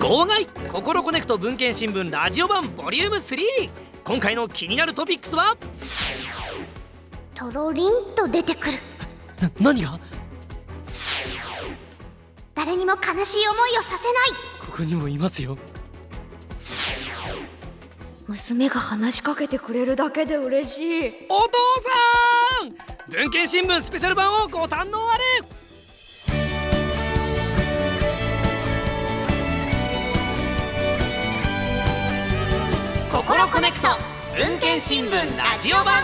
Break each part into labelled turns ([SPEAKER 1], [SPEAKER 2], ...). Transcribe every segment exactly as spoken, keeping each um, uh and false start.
[SPEAKER 1] 号外心コネクト文献新聞ラジオ版ボリュームスリー。今回の気になるトピックスは
[SPEAKER 2] とろりんと出てくる。
[SPEAKER 1] な、何が？
[SPEAKER 2] 誰にも悲しい思いをさせない。
[SPEAKER 1] ここにもいますよ。
[SPEAKER 3] 娘が話しかけてくれるだけで嬉しい。
[SPEAKER 1] お父さん、文献新聞スペシャル版をご堪能あれ。心コネクト文献新聞ラジオ版。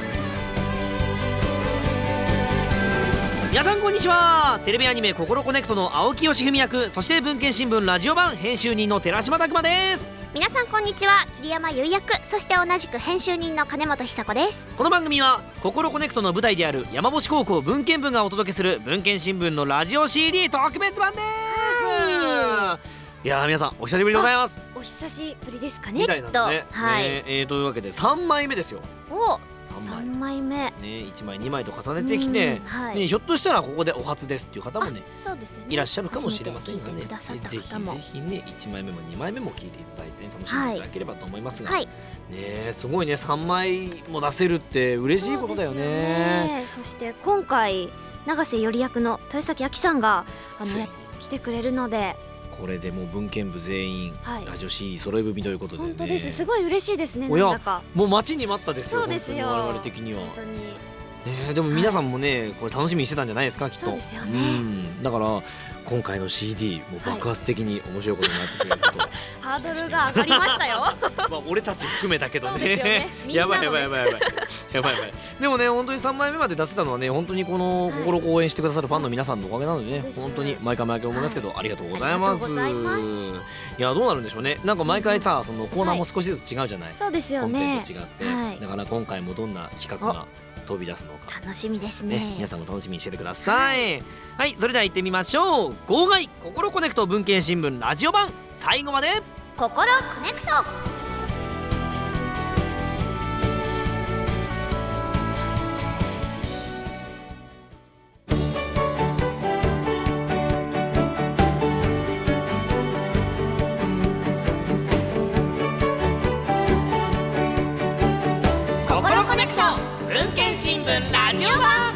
[SPEAKER 1] 皆さんこんにちは。テレビアニメ心コネクトの青木義文役、そして文献新聞ラジオ版編集人の寺島拓磨です。
[SPEAKER 2] 皆さんこんにちは。桐山優役、そして同じく編集人の金本久子です。
[SPEAKER 1] この番組は心コネクトの舞台である山星高校文献部がお届けする文献新聞のラジオ シーディー 特別版です。いやー、皆さんお久しぶりでございます。
[SPEAKER 3] お久しぶりですかね、
[SPEAKER 1] みたい
[SPEAKER 3] きっと。
[SPEAKER 1] なんですね。
[SPEAKER 3] はい、
[SPEAKER 1] ねえーというわけでさんまいめですよ。
[SPEAKER 3] お
[SPEAKER 1] さんまい
[SPEAKER 3] さんまいめ
[SPEAKER 1] ね、いちまいにまいと重ねてきて、
[SPEAKER 3] うんはい
[SPEAKER 1] ね、ひょっとしたらここでお初ですっていう方もね
[SPEAKER 3] そうですよね、
[SPEAKER 1] いらっしゃるかもしれませんがね、
[SPEAKER 3] 初めて聞いてくださった
[SPEAKER 1] ぜひ
[SPEAKER 3] 方も
[SPEAKER 1] ぜひねいちまいめもにまいめも聞いていただいて、ね、楽しんでいただければと思いますが、
[SPEAKER 3] はい、
[SPEAKER 1] ね、すごいね、さんまいも出せるって嬉しいことだよね。
[SPEAKER 3] そうですよね。そして今回永瀬より役の豊崎亜紀さんがあのや来てくれるので、
[SPEAKER 1] これでもう文献部全員、はい、ラジオ シーディー 揃い踏みということでね。
[SPEAKER 3] 本当です。すごい嬉しいですね。
[SPEAKER 1] おや
[SPEAKER 3] なんだか
[SPEAKER 1] もう待ちに待ったですよ。
[SPEAKER 3] そうですよ、
[SPEAKER 1] 我々的には。
[SPEAKER 3] 本当に
[SPEAKER 1] ね、でも皆さんもね、はい、これ楽しみにしてたんじゃないですか、きっと。
[SPEAKER 3] そうですよね。
[SPEAKER 1] うん、だから今回の シーディー もう爆発的に面白いことになってくれること、はい、
[SPEAKER 3] ハードルが上がりましたよ。
[SPEAKER 1] まあ俺たち含めたけどね。
[SPEAKER 3] そうですよね。みんなのね
[SPEAKER 1] やばいやばいやばいやばいやばいやばい。でもね、本当にさんまいめまで出せたのはね、本当にこの心を応援してくださるファンの皆さんのおかげなのでね、はい、本当に毎回毎回思いますけど、はい、ありがとうございます。いや、どうなるんでしょうね。なんか毎回さ、そのコーナーも少しずつ違うじゃない、はい、
[SPEAKER 3] そうですよね。
[SPEAKER 1] 本編と違って、
[SPEAKER 3] はい、
[SPEAKER 1] だから今回もどんな企画が飛び出すのか
[SPEAKER 3] 楽しみですね。
[SPEAKER 1] ね、皆さんも楽しみにしててください。はい、はい、それでは行ってみましょう。号外心コネクト文献新聞ラジオ版、最後まで
[SPEAKER 2] 心コネクト。心コネクト文献新聞ラジオ版。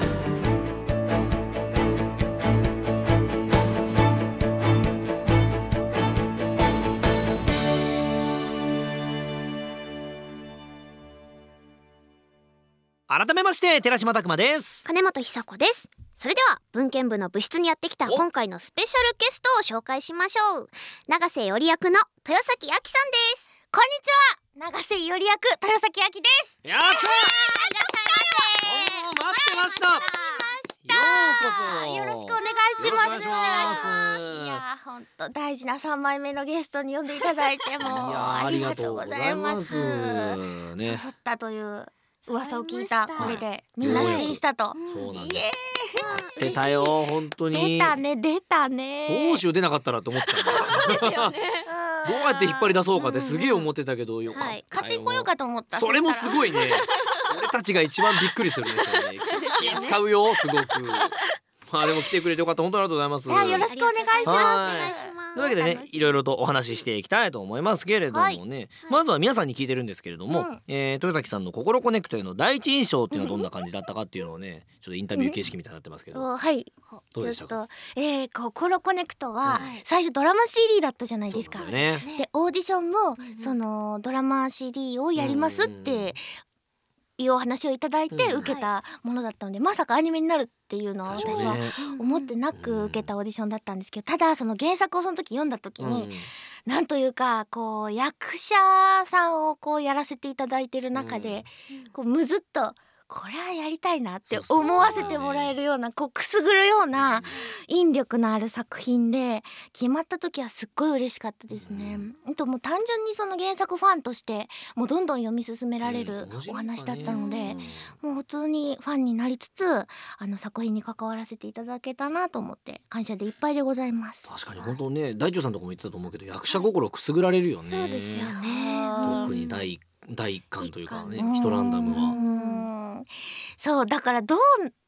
[SPEAKER 1] 改めまして寺島拓磨です。
[SPEAKER 2] 金本久子です。それでは文献部の部室にやってきた今回のスペシャルゲストを紹介しましょう。永瀬より役の豊崎亜紀さんです。
[SPEAKER 3] こんにちは。永瀬より役豊崎亜紀です。
[SPEAKER 1] やったー、いらっしゃいませ。待ってました。ようこそ。
[SPEAKER 3] よろしくお願いします。
[SPEAKER 1] よろしくお願いします。
[SPEAKER 3] いや、本当大事なさんまいめのゲストに呼んでいただいてもありがとうございます。
[SPEAKER 1] ね、
[SPEAKER 3] 揃ったという噂を聞いた。これでみんな出演したと。
[SPEAKER 1] そうなんです。出たよ、本当に。
[SPEAKER 3] 出たね、出たね。
[SPEAKER 1] どうしよう、出なかったらと思ったんですよね。どうやって引っ張り出そうかってすげえ思ってたけど、よかったよ。
[SPEAKER 3] 買ってこようかと思った。
[SPEAKER 1] それもすごいね。俺たちが一番びっくりするんですよね。気使うよ、すごく。まあでも来てくれてよかった。本当にありがとうございます。
[SPEAKER 3] いや、よろしくお願いします。
[SPEAKER 1] というわけでね、いろいろとお話ししていきたいと思いますけれどもね、はい、まずは皆さんに聞いてるんですけれども、うん、えー、豊崎さんの心コネクトへの第一印象っていうのはどんな感じだったかっていうのをね、ちょっとインタビュー形式みたいになってますけど、
[SPEAKER 3] はい、
[SPEAKER 1] どうでしたか？
[SPEAKER 3] ちょっと、えー、心コネクトは最初ドラマ シーディー だったじゃないですか。
[SPEAKER 1] そうだよね。
[SPEAKER 3] でオーディションもそのドラマ シーディー をやりますっていうお話をいただいて受けたものだったので、まさかアニメになるっていうのは私は思ってなく受けたオーディションだったんですけど、ただその原作をその時読んだ時に、なんというかこう役者さんをこうやらせていただいてる中で、こうむずっとこれはやりたいなって思わせてもらえるような、こうくすぐるような引力のある作品で、決まった時はすっごい嬉しかったですね。あともう単純にその原作ファンとしてもうどんどん読み進められるお話だったので、もう普通にファンになりつつあの作品に関わらせていただけたなと思って感謝でいっぱいでございます。
[SPEAKER 1] 確かに本当ね、大長さんとかも言ってたと思うけど、役者心くすぐられるよね。
[SPEAKER 3] そうですよね。
[SPEAKER 1] 特に第一第一巻というかね、ヒトランダムは。
[SPEAKER 3] そうだからどう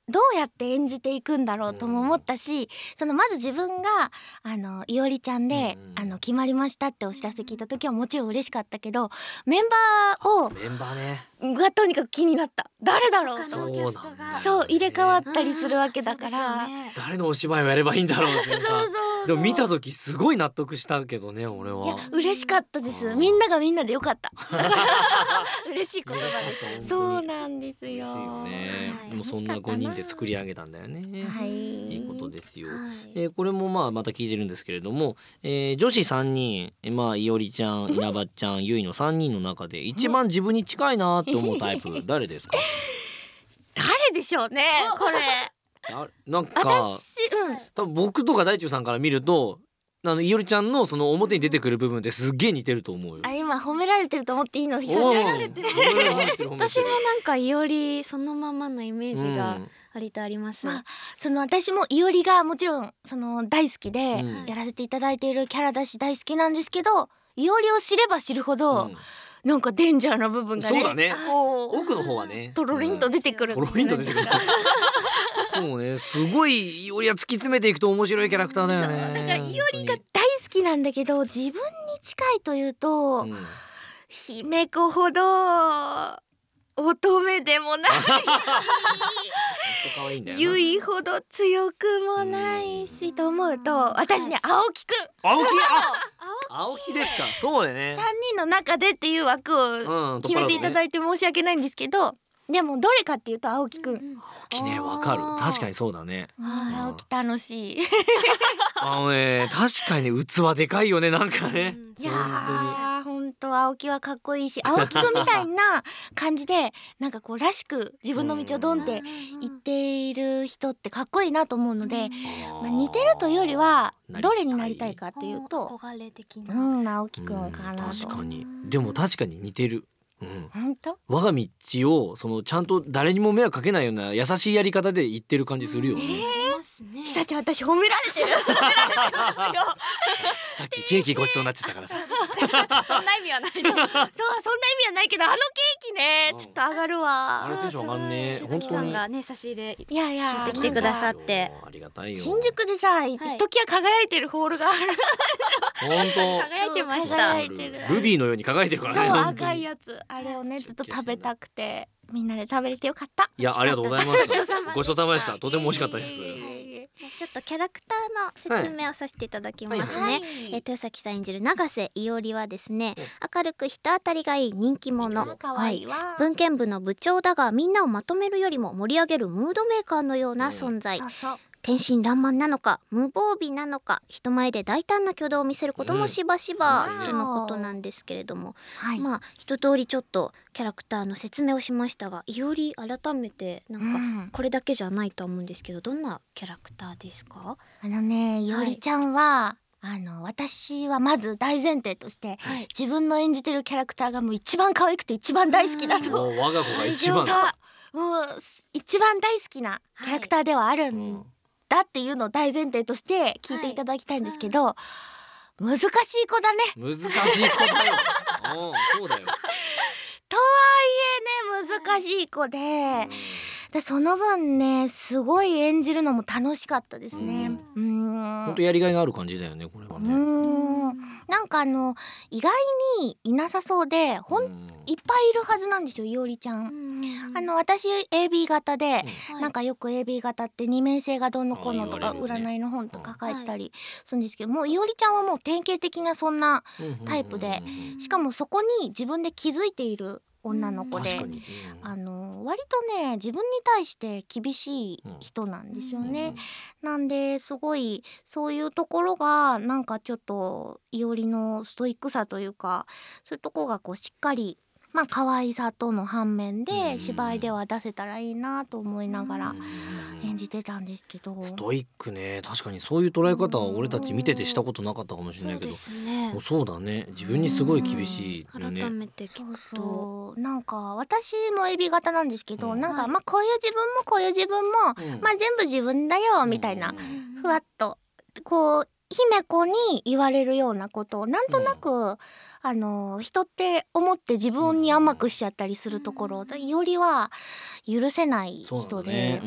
[SPEAKER 3] どうやって演じていくんだろうとも思ったし、そのまず自分があのいおりちゃんで、あの決まりましたってお知らせ聞いた時はもちろん嬉しかったけど、メンバーを
[SPEAKER 1] メンバーね
[SPEAKER 3] がとにかく気になった。誰だろうと
[SPEAKER 1] そう
[SPEAKER 3] 思って、
[SPEAKER 1] なんだよね
[SPEAKER 3] そう入れ替わったりするわけだから、
[SPEAKER 1] 誰のお芝居をやればいいんだろうってさ
[SPEAKER 3] そうそう
[SPEAKER 1] でも見た時すごい納得したけどね俺
[SPEAKER 3] いや
[SPEAKER 1] は。
[SPEAKER 3] 嬉しかったです。みんながみんなでよかっただから嬉しい言葉です。そうなんですよ。
[SPEAKER 1] 嬉しいよね、
[SPEAKER 3] はい
[SPEAKER 1] でもそんなごにんで作り上げたんだよね。
[SPEAKER 3] はい
[SPEAKER 1] いいことですよ、
[SPEAKER 2] はい
[SPEAKER 1] えーこれもまあまた聞いてるんですけれども、えー女子さんにん、えーまあいおりちゃん、稲葉ちゃん、ゆいのさんにんの中で一番自分に近いなって思うタイプ誰ですか？
[SPEAKER 3] 誰でしょうねこれ。
[SPEAKER 1] あなんか
[SPEAKER 3] 私、うん、
[SPEAKER 1] 多分僕とか大中さんから見るとあのいおりちゃんのその表に出てくる部分ってすっげえ似てると思うよ。
[SPEAKER 3] あ今褒められてると思っていいの？ひさちゃん
[SPEAKER 1] おー
[SPEAKER 3] 褒められてる。
[SPEAKER 1] 褒められてる褒めてる
[SPEAKER 2] 私もなんかいおりそのままのイメージが割とあります、
[SPEAKER 3] まあその私もいおりがもちろんその大好きで
[SPEAKER 1] うん
[SPEAKER 3] やらせていただいているキャラだし大好きなんですけど、いおりを知れば知るほど、
[SPEAKER 1] うん
[SPEAKER 3] なんかデンジャーな部分がね、
[SPEAKER 1] そうだね
[SPEAKER 3] こう
[SPEAKER 1] 奥の方はね
[SPEAKER 3] トロリンと出てくる、
[SPEAKER 1] トロリンと出てくるそうねすごいいおりは突き詰めていくと面白いキャラクターだよね。
[SPEAKER 3] そうだからいおりが大好きなんだけど、自分に近いというと、
[SPEAKER 1] うん
[SPEAKER 3] 姫子ほど乙女でもない
[SPEAKER 1] ほんと可愛いんだよな。
[SPEAKER 3] ゆいほど強くもないしと思うと、私ね青木くん
[SPEAKER 1] 青木あ青木ですか。そうだね
[SPEAKER 3] さんにんの中でっていう枠を
[SPEAKER 1] うん
[SPEAKER 3] 決めていただいて申し訳ないんですけど、でもどれかっていうと青木くん、
[SPEAKER 1] 青木ねわかる確かにそうだね。
[SPEAKER 3] あー青木楽しい
[SPEAKER 1] あのね確かにね器でかいよねなんかね。
[SPEAKER 3] いや
[SPEAKER 1] 本
[SPEAKER 3] ー本当青木はかっこいいし、青木くんみたいな感じでなんかこうらしく自分の道をドンって行っている人ってかっこいいなと思うので、
[SPEAKER 1] 当に
[SPEAKER 3] まあ、似てるというよりは
[SPEAKER 1] なりたい
[SPEAKER 3] どれになりたいかっていうと、
[SPEAKER 2] 憧れ的
[SPEAKER 3] う
[SPEAKER 2] な、
[SPEAKER 3] ん青木くんかなと。
[SPEAKER 1] 確かにでも確かに似てる。うん
[SPEAKER 3] 本当？
[SPEAKER 1] 我が道をそのちゃんと誰にも迷惑かけないような優しいやり方で言ってる感じするよね。
[SPEAKER 3] ひさちゃん私褒められてる褒められてますよ
[SPEAKER 1] さっきケーキごちそうになっちゃったからさ。
[SPEAKER 3] そんな意味はないそうそんな意味はないけど、あのケーキねちょっと上がるわ。
[SPEAKER 1] あれテンション上がんね本当に。
[SPEAKER 2] さんがね差し入れ
[SPEAKER 3] いやいや
[SPEAKER 2] 買ってきてくださって
[SPEAKER 1] ありがたいよ。
[SPEAKER 3] 新宿でさ、ひときわ輝いてるホールがある。
[SPEAKER 1] 本
[SPEAKER 2] 輝いてました。
[SPEAKER 3] 輝いてる
[SPEAKER 1] 当ルビーのように輝いてるから
[SPEAKER 3] そう
[SPEAKER 1] ね。本当に
[SPEAKER 3] 赤いやつ、あれをねずっと食べたくてみんなで食べれてよかった。
[SPEAKER 1] いやありがとうございます。
[SPEAKER 2] ごちそうさまでした
[SPEAKER 1] ごちそうさまでした。とても美味しかったです。
[SPEAKER 3] いえいえいえ
[SPEAKER 2] じゃあちょっとキャラクターの説明をさせていただきますね、
[SPEAKER 3] はい
[SPEAKER 2] えー豊崎さん演じる永瀬いおりはですね、明るく人当たりがいい人気者、
[SPEAKER 3] かわいいわ。
[SPEAKER 2] 文献部の部長だがみんなをまとめるよりも盛り上げるムードメーカーのような存在、
[SPEAKER 3] そうそう。
[SPEAKER 2] 天真爛漫なのか無防備なのか人前で大胆な挙動を見せることもしばしば、
[SPEAKER 3] うん
[SPEAKER 2] とのことなんですけれども、
[SPEAKER 3] はい。
[SPEAKER 2] まあ一通りちょっとキャラクターの説明をしましたが、いおり改めてなんか
[SPEAKER 3] うん
[SPEAKER 2] これだけじゃないと思うんですけど、どんなキャラクターですか？
[SPEAKER 3] あのね、いおりちゃんは、あの私はまず大前提として、
[SPEAKER 2] はい
[SPEAKER 3] 自分の演じてるキャラクターがもう一番可愛くて一番大好きだと。
[SPEAKER 1] もう我が子が一番。
[SPEAKER 3] そうもう一番大好きなキャラクターではあるんだっていうのを大前提として聞いていただきたいんですけど、難しい子だね。
[SPEAKER 1] 難しい子だよ。うんそうだよ。
[SPEAKER 3] とはいえね難しい子で、でその分ねすごい演じるのも楽しかったですね。うーん
[SPEAKER 1] 本当やりがいがある感じだよねこれは
[SPEAKER 3] うー
[SPEAKER 1] ね。
[SPEAKER 3] んなんかあの意外にいなさそうでほん
[SPEAKER 1] うん
[SPEAKER 3] いっぱいいるはずなんですよいおりちゃん。あの私 エービー 型で、なんかよく エービー 型って二面性がどうのこうのとか
[SPEAKER 1] あ言われるね
[SPEAKER 3] 占いの本とか書いてたりするんですけど、もういおりちゃんはもう典型的なそんなタイプで、しかもそこに自分で気づいている女の子で、
[SPEAKER 1] 確かに。
[SPEAKER 3] あの割とね自分に対して厳しい人なんですよね。なんですごいそういうところがなんかちょっといおりのストイックさというか、そういうところがこうしっかりまあ可愛さとの反面で芝居では出せたらいいなと思いながら演じてたんですけど、
[SPEAKER 1] ストイックね確かにそういう捉え方は俺たち見ててしたことなかったかもしれないけど、
[SPEAKER 2] そうですね
[SPEAKER 1] もうそうだね自分にすごい厳しいよね。
[SPEAKER 2] 改めて聞
[SPEAKER 3] そう
[SPEAKER 2] くと
[SPEAKER 3] そうなんか私もエビ型なんですけど、
[SPEAKER 1] うん
[SPEAKER 3] なんか
[SPEAKER 2] はい
[SPEAKER 3] まあこういう自分もこういう自分も、
[SPEAKER 1] うん
[SPEAKER 3] まあ全部自分だよみたいな、
[SPEAKER 1] うん
[SPEAKER 3] ふわっとこう姫子に言われるようなことをなんとなく、 あの人って思って自分に甘くしちゃったりするところ、うん、いおりは許せない人で、ね、うん、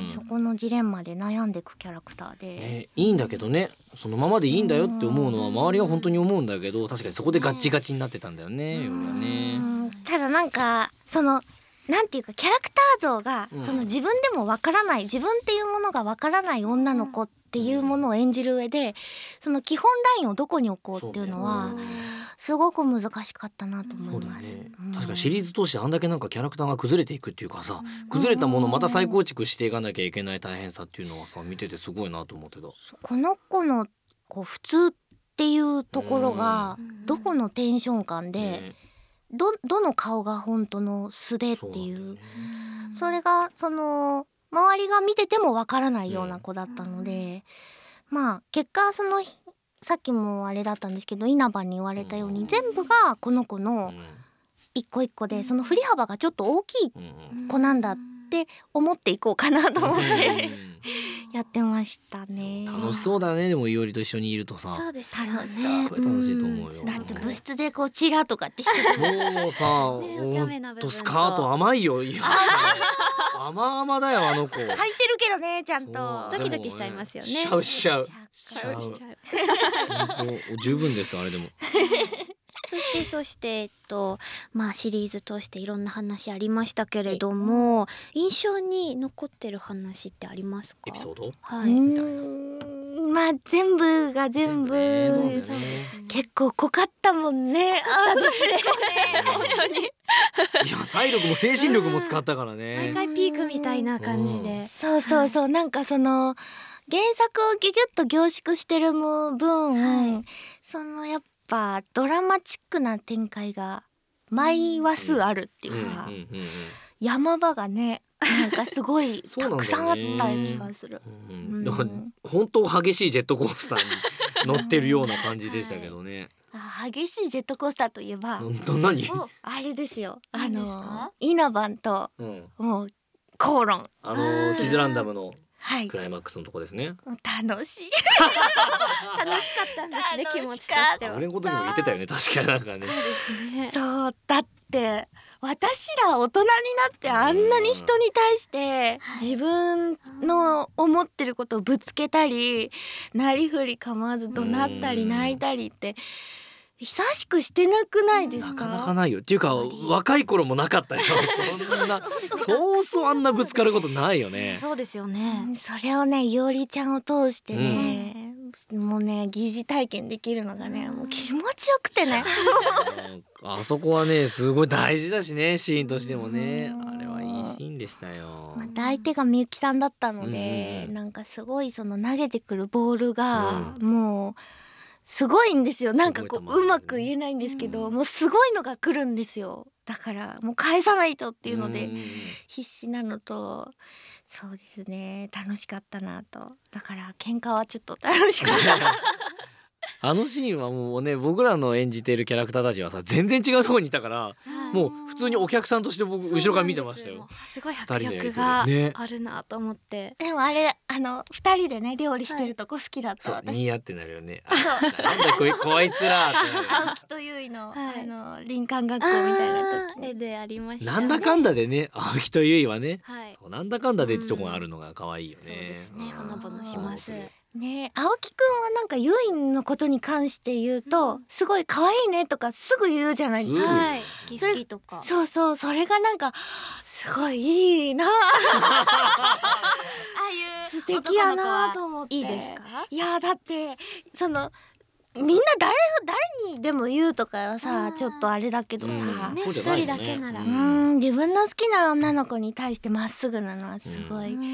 [SPEAKER 3] そこのジレンマで悩んでいくキャラクターで、
[SPEAKER 1] ね、いいんだけどね、そのままでいいんだよって思うのは周りが本当に思うんだけど、確かにそこでガッチガチになってたんだよね、いおりはね。
[SPEAKER 3] ただなんかそのなんていうかキャラクター像が、うん、その自分でもわからない、自分っていうものがわからない女の子っていうものを演じる上で、その基本ラインをどこに置こうっていうのはすごく難しかったなと思います、ね、
[SPEAKER 1] うん、確かにシリーズ通してあんだけなんかキャラクターが崩れていくっていうかさ、うん、崩れたものをまた再構築していかなきゃいけない大変さっていうのはさ見ててすごいなと思ってた。
[SPEAKER 3] この子のこう普通っていうところがどこのテンション感で、ね、ど, どの顔が本当の素でっていう、 そ, それがその周りが見ててもわからないような子だったので、うん、まあ結果そのさっきもあれだったんですけど稲葉に言われたように、うん、全部がこの子の一個一個で、その振り幅がちょっと大きい子なんだって思っていこうかなと思ってやってましたね。
[SPEAKER 1] 楽しそうだね。でもいおりと一緒にいるとさ、
[SPEAKER 3] そうですよね、
[SPEAKER 1] すごい楽しいと思うよ、
[SPEAKER 3] うん、だって部室でこちらとかってして
[SPEAKER 1] もうさ、ね、お茶目な部分とスカート甘いよ甘々だよあの子。
[SPEAKER 3] 履いてるけどね、ちゃんと
[SPEAKER 2] ドキドキしちゃいますよね。
[SPEAKER 1] しちゃうしちゃう
[SPEAKER 2] しちゃうしちゃ
[SPEAKER 1] う十分ですあれでも
[SPEAKER 2] そしてそしてえっとまあシリーズ通していろんな話ありましたけれども、印象に残ってる話ってありますか？
[SPEAKER 1] エピソード？
[SPEAKER 3] はい。うーん、まあ全部が全部、全部ね、結構濃かったもんね。あですね。本当に。
[SPEAKER 1] いや体力も精神力も使ったからね。
[SPEAKER 2] 毎回ピークみたいな感じで。
[SPEAKER 3] そうそうそう、なんかその原作をギュギュッと凝縮してる分、はい、そのやっぱドラマチックな展開が毎話数あるっていうか、うんうんうんうん、山場がねなんかすごいたくさんあった気がする。
[SPEAKER 1] うんうん、本当激しいジェットコースターに乗ってるような感じでしたけどね。
[SPEAKER 3] はい、激しいジェットコースターといえば
[SPEAKER 1] 何
[SPEAKER 3] あれですよ、あの稲葉と、うん、もう口論、
[SPEAKER 1] あのキズランダムのクライマックスのとこですね。
[SPEAKER 3] 楽しい
[SPEAKER 2] 楽しかったんですね、気持ちとしては。
[SPEAKER 1] 俺のことにも言ってたよね、確かになんかね。
[SPEAKER 2] そうですね。
[SPEAKER 3] そうだって私ら大人になってあんなに人に対して自分の思ってることをぶつけたり、なりふり構わず怒鳴ったり泣いたりって久しくしてなくないですか？
[SPEAKER 1] なかなかないよ。っていうか若い頃もなかったよ。そんなそうそうあんなぶつかることないよね。
[SPEAKER 2] そうですよね。
[SPEAKER 3] それをねいおりちゃんを通してね、うん、もうね疑似体験できるのがねもう気持ちよくてね
[SPEAKER 1] あそこはねすごい大事だしね、シーンとしてもね。あれはいいシーンでしたよ。
[SPEAKER 3] また相手がみゆきさんだったので、うん、なんかすごいその投げてくるボールがもうすごいんですよ。なんかこううまく言えないんですけど、うん、もうすごいのが来るんですよ。だからもう返さないとっていうので必死なのと、そうですね楽しかったなと。だから喧嘩はちょっと楽しかった
[SPEAKER 1] あのシーンはもうね僕らの演じているキャラクターたちはさ全然違うところにいたから、はい、もう普通にお客さんとして僕後ろから見てましたよ。
[SPEAKER 2] すごい迫力があるなと思って、
[SPEAKER 3] ね、でもあれあの二人でね料理してるとこ好きだった、
[SPEAKER 1] はい、
[SPEAKER 3] 私。
[SPEAKER 1] 似合ってなるよね。あなんだこいこいつらって
[SPEAKER 3] 青木と結衣の、はい、あの林間学校みたいな時
[SPEAKER 2] 絵でありましたね。
[SPEAKER 1] なんだかんだでね青木と結衣はね、はい、そうなんだかんだでってとこがあるのが可愛いよね。
[SPEAKER 2] そうですね、ほのぼのします。
[SPEAKER 3] ね、青木くんはなんかユイのことに関して言うと、うん、すごい可愛いねとかすぐ言うじゃないですか、
[SPEAKER 2] うん、はい、好き好きとか。
[SPEAKER 3] そうそう、それがなんかすごいいいなああいう素敵やなと思って。
[SPEAKER 2] いいですか？
[SPEAKER 3] いやだってそのみんな誰誰にでも言うとかはさちょっとあれだけどさ、
[SPEAKER 2] うんね、一人だけなら、
[SPEAKER 3] うん、自分の好きな女の子に対してまっすぐなのはすごい、うん、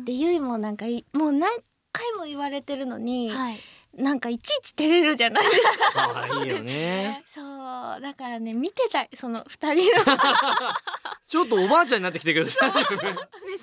[SPEAKER 3] でゆいもなんかもう何回も言われてるのに、はい、なんかいちいち照れるじゃないですか。
[SPEAKER 1] 可愛いよね。
[SPEAKER 3] そうだからね見てたいその二人の
[SPEAKER 1] ちょっとおばあちゃんになってきてるけど目線が
[SPEAKER 3] 基本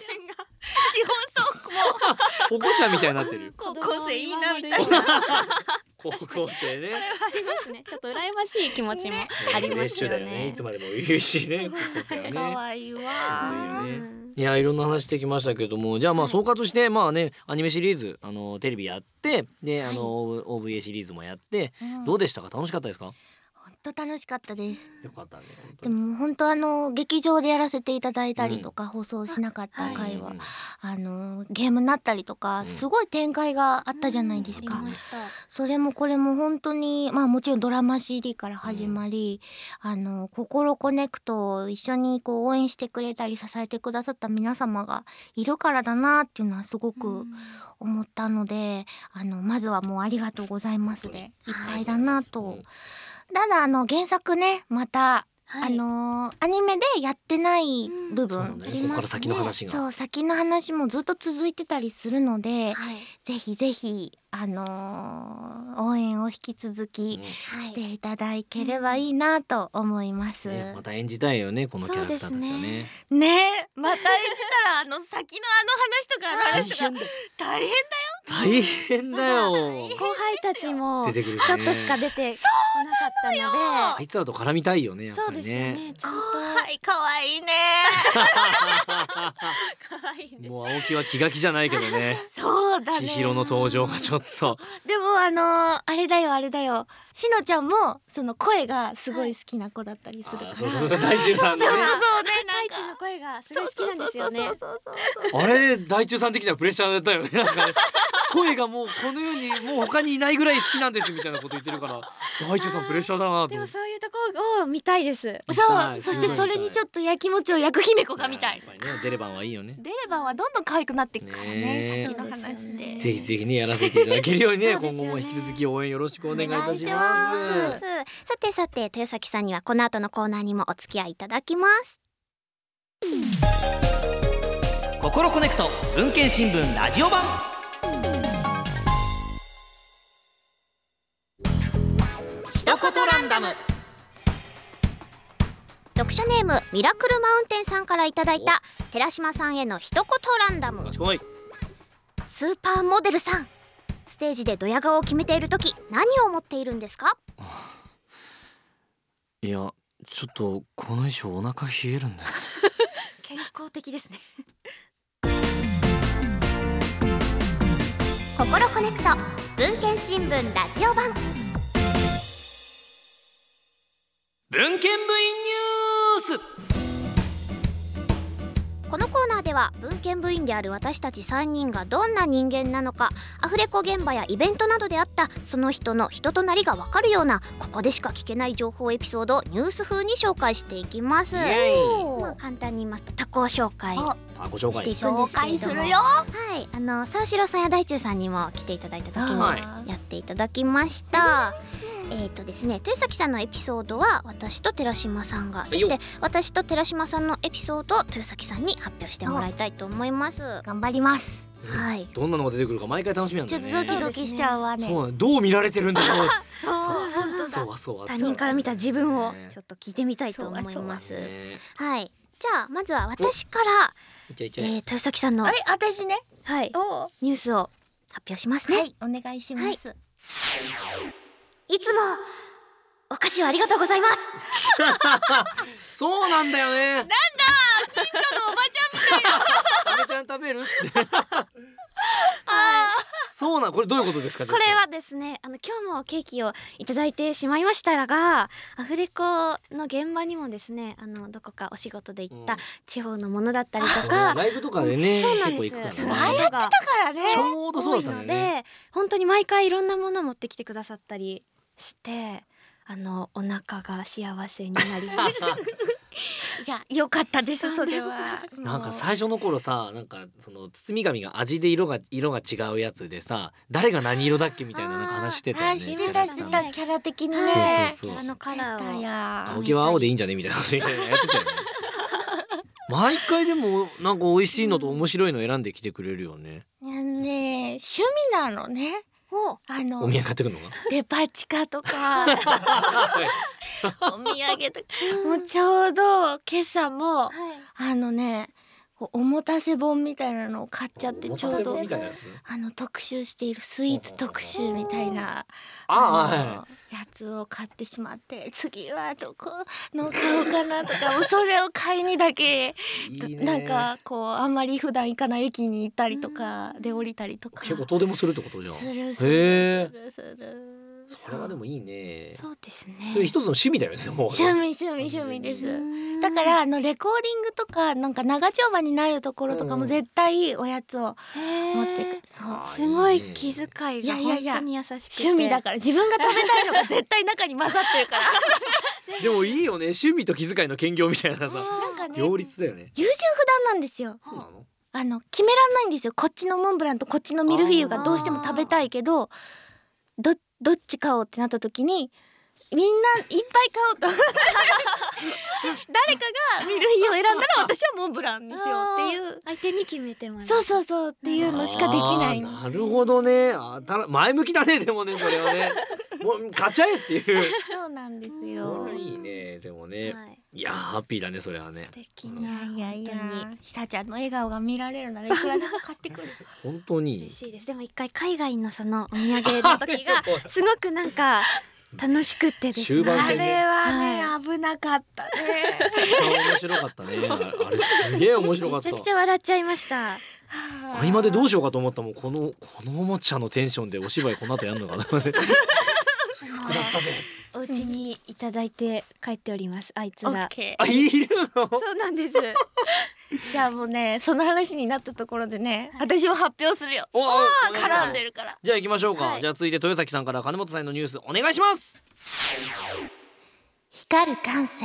[SPEAKER 3] そう
[SPEAKER 1] もう保護者みたいになってる。
[SPEAKER 3] 高校生いいなみたいな
[SPEAKER 1] 高校生ね。
[SPEAKER 2] ありますね。ちょっと羨ましい気持ちもありますよね。ね
[SPEAKER 1] いつまでも言うしね。
[SPEAKER 3] 可愛いわ。
[SPEAKER 1] いやいろんな話してきましたけども、じゃあまあ総括してまあねアニメシリーズあのテレビやってであの オーブイエー シリーズもやってどうでしたか？楽しかったですか？
[SPEAKER 3] 本と楽しかったです。
[SPEAKER 1] よかったね。
[SPEAKER 3] でも本当あの劇場でやらせていただいたりとか、うん、放送しなかった回は、はい、あのゲームになったりとか、うん、すごい展開があったじゃないですか、うん、それもこれも本当にまあもちろんドラマ シーディー から始まり、うん、あの心コネクトを一緒にこう応援してくれたり支えてくださった皆様がいるからだなっていうのはすごく思ったので、あのまずはもうありがとうございますでいっぱいだなと、はい、ただあの原作ねまたはい、あのー、アニメでやってない部分、うんね、
[SPEAKER 1] ここから先の話が
[SPEAKER 3] そう先の話もずっと続いてたりするので、はい、ぜひぜひあのー、応援を引き続きしていただければいいなと思います、うん
[SPEAKER 1] ね、また演じたいよねこのキャラクターたちはね。
[SPEAKER 3] ねまた演じたらあの先のあの話とかあの話とか大変だよ
[SPEAKER 1] 大変だよ
[SPEAKER 2] 後輩たちもちょっとしか出てこなかったので
[SPEAKER 1] あいつらと絡みたいよねやっぱりね。
[SPEAKER 2] そうですよねちゃんと
[SPEAKER 3] はい可愛いね
[SPEAKER 2] 可愛いです。
[SPEAKER 1] もう青木は気が気じゃないけどね
[SPEAKER 3] そうだね
[SPEAKER 1] 千尋の登場がちょっと
[SPEAKER 3] でもあのー、あれだよあれだよしのちゃんもその声がすごい好きな子だったりするから、はい、
[SPEAKER 1] そうそうそう大中さん
[SPEAKER 3] ねちょっとそうね
[SPEAKER 2] 大地の声がすごい好きなんですよね。
[SPEAKER 1] あれ大中さん的にはプレッシャーだったよねなんかね声がもうこの世にもう他にいないぐらい好きなんですみたいなこと言ってるから大中さんプレッシャーだなと。
[SPEAKER 2] でもそういうところを見たいです。
[SPEAKER 3] そうそしてそれにちょっとやきもちを焼く姫子が見たい。
[SPEAKER 1] やっぱりねデレバンはいいよね。
[SPEAKER 3] デレバンはどんどん可愛くなっていくからね先の話で
[SPEAKER 1] ぜひぜひねやらせていただけるようにね今後も引き続き応援よろしくお願いいたします。
[SPEAKER 2] さてさて豊崎さんにはこの後のコーナーにもお付き合いいただきます。
[SPEAKER 1] 心コネクト文献新聞ラジオ版一言ランダム。
[SPEAKER 2] 読書ネームミラクルマウンテンさんからいただいた寺島さんへの一言ランダム。スーパーモデルさんステージでドヤ顔を決めている時何を思っているんですか？
[SPEAKER 1] いやちょっとこの衣装お腹冷えるんだよ
[SPEAKER 2] 健康的ですね心コネクト文献新聞ラジオ版
[SPEAKER 1] 文献部員ニュース。
[SPEAKER 2] このコーナーでは文献部員である私たちさんにんがどんな人間なのかアフレコ現場やイベントなどであったその人の人となりがわかるようなここでしか聞けない情報エピソードをニュース風に紹介していきます。まあ、簡単に言いますとタコ紹介していくんですけれども、はい、あの沢城さんや大中さんにも来ていただいた時にやっていただきました。えーとですね、豊崎さんのエピソードは私と寺島さんが、そして私と寺島さんのエピソードを豊崎さんに発表してもらいたいと思います。
[SPEAKER 3] 頑張ります。
[SPEAKER 1] はい。どんなのが出てくるか毎回楽しみなんだよね。
[SPEAKER 3] ちょっとドキドキしちゃうわね。
[SPEAKER 1] そう、どう見られてるんだろう。
[SPEAKER 3] そう本当だ。
[SPEAKER 1] そうそう。
[SPEAKER 2] 他人から見た自分をちょっと聞いてみたいと思います。はい。じゃあまずは私からえー豊崎さんの
[SPEAKER 3] え私ね
[SPEAKER 2] はいニュースを発表しますね。
[SPEAKER 3] はいお願いします。
[SPEAKER 2] いつもお菓子をありがとうございます
[SPEAKER 1] そうなんだよね。
[SPEAKER 3] なんだ近所のおばちゃんみたいな
[SPEAKER 1] おばちゃん食べるって
[SPEAKER 2] あ
[SPEAKER 1] そうなんこれどういうことですか？
[SPEAKER 2] これはですねあの今日もケーキをいただいてしまいましたがアフレコの現場にもですねあのどこかお仕事で行った地方のものだったりとか、
[SPEAKER 1] うん、ライブとかでね
[SPEAKER 2] そうなんです。
[SPEAKER 3] ツアーやってたからね
[SPEAKER 1] ちょうどそうだったね。
[SPEAKER 2] 本当に毎回いろんなものを持ってきてくださったりしてあのお腹が幸せになりましたい
[SPEAKER 3] や良かったですそれは
[SPEAKER 1] なんか最初の頃さなんかその包み紙が味で色が色が違うやつでさ誰が何色だっけみたいななんか話してたよね。
[SPEAKER 3] してたしてたキャラ的にね、
[SPEAKER 2] はい、そうそうそうキャラのカラーを
[SPEAKER 1] 青木は青でいいんじゃねみたいなことやってたよね毎回でもなんか美味しいのと面白いの選んできてくれるよね。
[SPEAKER 3] ね趣味なのね。
[SPEAKER 2] あ
[SPEAKER 1] のお土産買ってくるのが
[SPEAKER 3] デパ地下とかお土産とかもうちょうど今朝も、はい、あのねおもたせ本みたいなのを買っちゃってちょうどあの特集しているスイーツ特集みたいなあのやつを買ってしまって次はどこの買おうかなとかもうそれを買いにだけいいなんかこうあんまり普段行かない駅に行ったりとかで降りたりとか
[SPEAKER 1] 結構遠出もするってことじゃん。
[SPEAKER 3] するするするする
[SPEAKER 1] それはでもいいね。
[SPEAKER 2] そうですね。
[SPEAKER 1] それ一つの趣味だよね。もう
[SPEAKER 3] 趣味趣味趣味です。だからあのレコーディングとかなんか長丁場になるところとかも絶対おやつを持ってくる。
[SPEAKER 2] すごい気遣いが本当に優しくて。
[SPEAKER 3] 趣味だから自分が食べたいのが絶対中に混ざってるから。
[SPEAKER 1] でもいいよね、趣味と気遣いの兼業みたいなさ、
[SPEAKER 3] なんかね
[SPEAKER 1] 両立だよね。
[SPEAKER 3] 優柔不断なんですよ。
[SPEAKER 1] そうなの？
[SPEAKER 3] あの決めらんないんですよ。こっちのモンブランとこっちのミルフィーユがどうしても食べたいけど、どどっち買おうってなった時にみんないっぱい買おうと誰かがミルフィーユを選んだら私はモンブランにしようっていう
[SPEAKER 2] 相手に決めてます。
[SPEAKER 3] そうそうそうっていうのしかできない。
[SPEAKER 1] なるほどね。あたら前向きだね。でもねそれはねもう勝ちゃえっていう。
[SPEAKER 3] そうなんです
[SPEAKER 1] そ
[SPEAKER 3] よ。
[SPEAKER 1] れいいね。でもね、
[SPEAKER 2] はい、
[SPEAKER 1] いやハッピーだねそれはね。
[SPEAKER 2] 素敵
[SPEAKER 3] い
[SPEAKER 2] な。
[SPEAKER 3] やいやいや、ひさちゃんの笑顔が見られるならいくらでも買ってくる。
[SPEAKER 1] 本当に
[SPEAKER 2] 嬉しいです。でも一回海外のそのお土産の時がすごくなんか楽しくってですね。
[SPEAKER 1] 終盤戦ね。
[SPEAKER 3] あれはね、
[SPEAKER 2] は
[SPEAKER 3] 危なかったね。
[SPEAKER 1] めっちゃ面白かったね。あれあれすげえ面白かった。
[SPEAKER 2] めちゃくちゃ笑っちゃいました。
[SPEAKER 1] 合間でどうしようかと思ったもん。このこのおもちゃのテンションでお芝居この後やるのかな。複雑だぜ。
[SPEAKER 2] お家にいただいて帰っております。あいつら。
[SPEAKER 3] オッケ
[SPEAKER 1] あ、いるの？
[SPEAKER 2] そうなんです。
[SPEAKER 3] ー。じゃあもうね、その話になったところでね、私も発表するよ。
[SPEAKER 1] おお
[SPEAKER 3] 絡んでるから。
[SPEAKER 1] じゃあ行きましょうか、
[SPEAKER 2] はい、
[SPEAKER 1] じゃあ続いて豊崎さんから金本さんへのニュースお願いします。
[SPEAKER 3] 光る感性。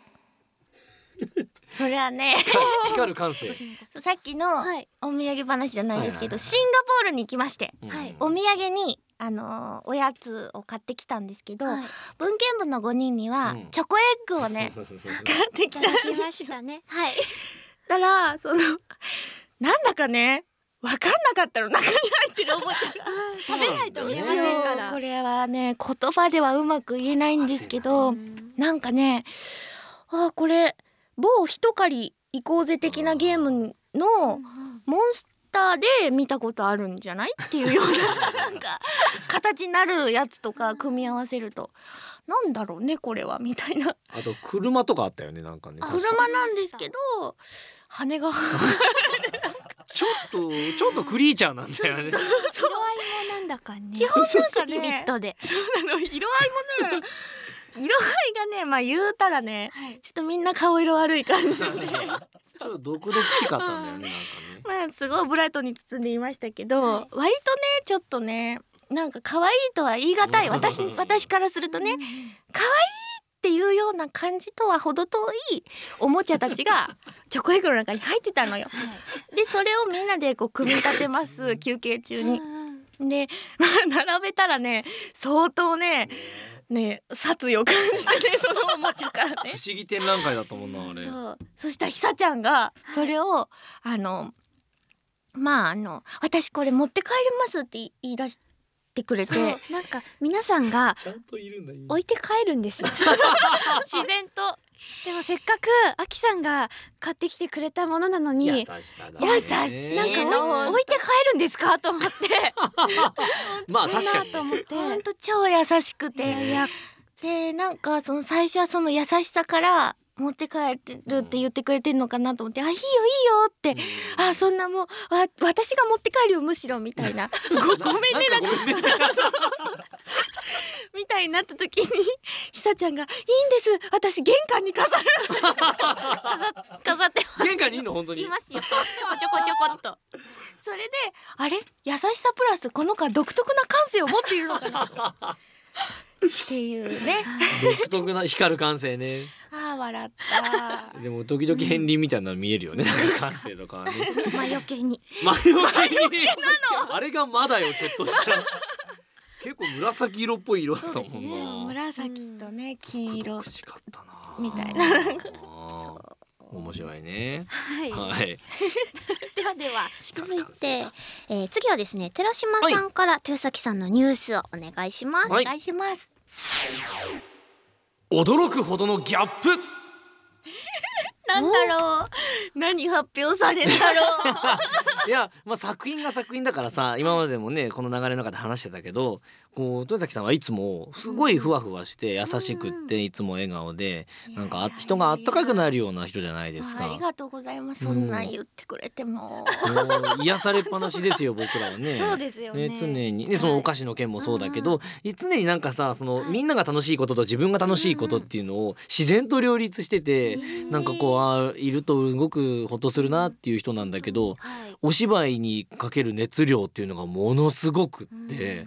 [SPEAKER 3] これはね
[SPEAKER 1] 光る感性。
[SPEAKER 3] さっきのお土産話じゃないですけど、
[SPEAKER 1] はいはいはい、
[SPEAKER 3] シンガポールに行きまして、
[SPEAKER 1] はい、
[SPEAKER 3] お土産にあのー、おやつを買ってきたんですけど、
[SPEAKER 2] はい、
[SPEAKER 3] 文献部のごにんには、うん、チョコエッグをね買ってきたんです
[SPEAKER 2] きましたね。はい。
[SPEAKER 3] だからそのなんだかね分かんなかったの、中に入ってるおもちゃが
[SPEAKER 2] 食べないと見えませんから。
[SPEAKER 3] これはね言葉ではうまく言えないんですけど、なんかね、あこれ某一狩り行こうぜ的なゲームのモンスターで見たことあるんじゃないっていうようななんか形になるやつとか組み合わせるとなんだろうねこれはみたいな。
[SPEAKER 1] あと車とかあったよね、なんかね。
[SPEAKER 3] 車なんですけど羽が
[SPEAKER 1] ちょっとちょっとクリーチャーなんだよね。
[SPEAKER 2] 色合いもなんだかね。
[SPEAKER 3] 基本なんかね
[SPEAKER 2] リミットで。
[SPEAKER 3] そうなの、色合いもね色合いがね、まあ言うたらね、はい、ちょっとみんな顔色悪い感じなんでちょ
[SPEAKER 1] っと毒々しかったんだよね、なんかね。
[SPEAKER 3] まあすごいブライトに包んでいましたけど、はい、割とねちょっとねなんか可愛いとは言い難い私私からするとね、可愛いっていうような感じとは程遠いおもちゃたちがチョコエッグの中に入ってたのよ。でそれをみんなでこう組み立てます休憩中に。で、まあ、並べたらね相当ねね殺意を感じてねそのおもちゃからね。
[SPEAKER 1] 不思議展覧会だったもんなあれ。
[SPEAKER 3] そうそしたらひさちゃんがそれをあのまああの私これ持って帰りますって言い出してくれて、
[SPEAKER 2] なんか皆さんが
[SPEAKER 1] ちゃんといるんだ
[SPEAKER 2] 置いて帰るんですよ自然と。でもせっかくあきさんが買ってきてくれたものなのに優し
[SPEAKER 1] さだ、
[SPEAKER 3] ね、優しい
[SPEAKER 2] なんか置いて帰るんですかと思って
[SPEAKER 1] まあ確かに、ね、
[SPEAKER 2] と思って
[SPEAKER 3] ほんと超優しくて、いやでなんかその最初はその優しさから持って帰るって言ってくれてんのかなと思って、うん、あいいよいいよって、うん、あそんなもうわ私が持って帰るよむしろみたいなご, ごめんねなんかみたいになった時にひさちゃんがいいんです私玄関に飾る飾, 飾ってます。
[SPEAKER 2] 玄
[SPEAKER 1] 関にいいの本当に
[SPEAKER 2] いますよちょこちょこちょこっと。
[SPEAKER 3] それであれ優しさプラスこの子は独特な感性を持っているのかなとっていうね
[SPEAKER 1] 独特な光る感性ね。
[SPEAKER 3] あー笑った
[SPEAKER 1] でも時々片鱗みたいなの見えるよね、うん、なんか感性とかね
[SPEAKER 2] 魔除けに
[SPEAKER 1] 魔除けになのあれがまだよちょっとした結構紫色っぽい色だったもんな。そうですね、
[SPEAKER 3] 紫とね黄色
[SPEAKER 1] しかったな
[SPEAKER 3] みたいな
[SPEAKER 1] 面白いね。
[SPEAKER 2] はい、
[SPEAKER 1] はい、
[SPEAKER 2] ではでは続いて、えー、次はですね寺島さんから豊崎さんのニュースをお願いします、
[SPEAKER 3] はい、お願いします。
[SPEAKER 1] 驚くほどのギャップ
[SPEAKER 3] なんだろう何発表されるんだろう
[SPEAKER 1] いや、まあ、作品が作品だからさ、今までもねこの流れの中で話してたけど、こう豊崎さんはいつもすごいふわふわして優しくっていつも笑顔で、なんかあ人があったかくなるような人じゃないですか。
[SPEAKER 3] ありがとうございます。そんなん言ってくれても、
[SPEAKER 1] もう癒されっぱなしですよ僕らはね。
[SPEAKER 2] そうですよね。
[SPEAKER 1] ね、常にね、そのお菓子の件もそうだけど、常になんかさ、そのみんなが楽しいことと自分が楽しいことっていうのを自然と両立してて、なんかこうあいるとすごくほっとするなっていう人なんだけど、
[SPEAKER 2] はい
[SPEAKER 1] お芝居にかける熱量っていうのがものすごくって、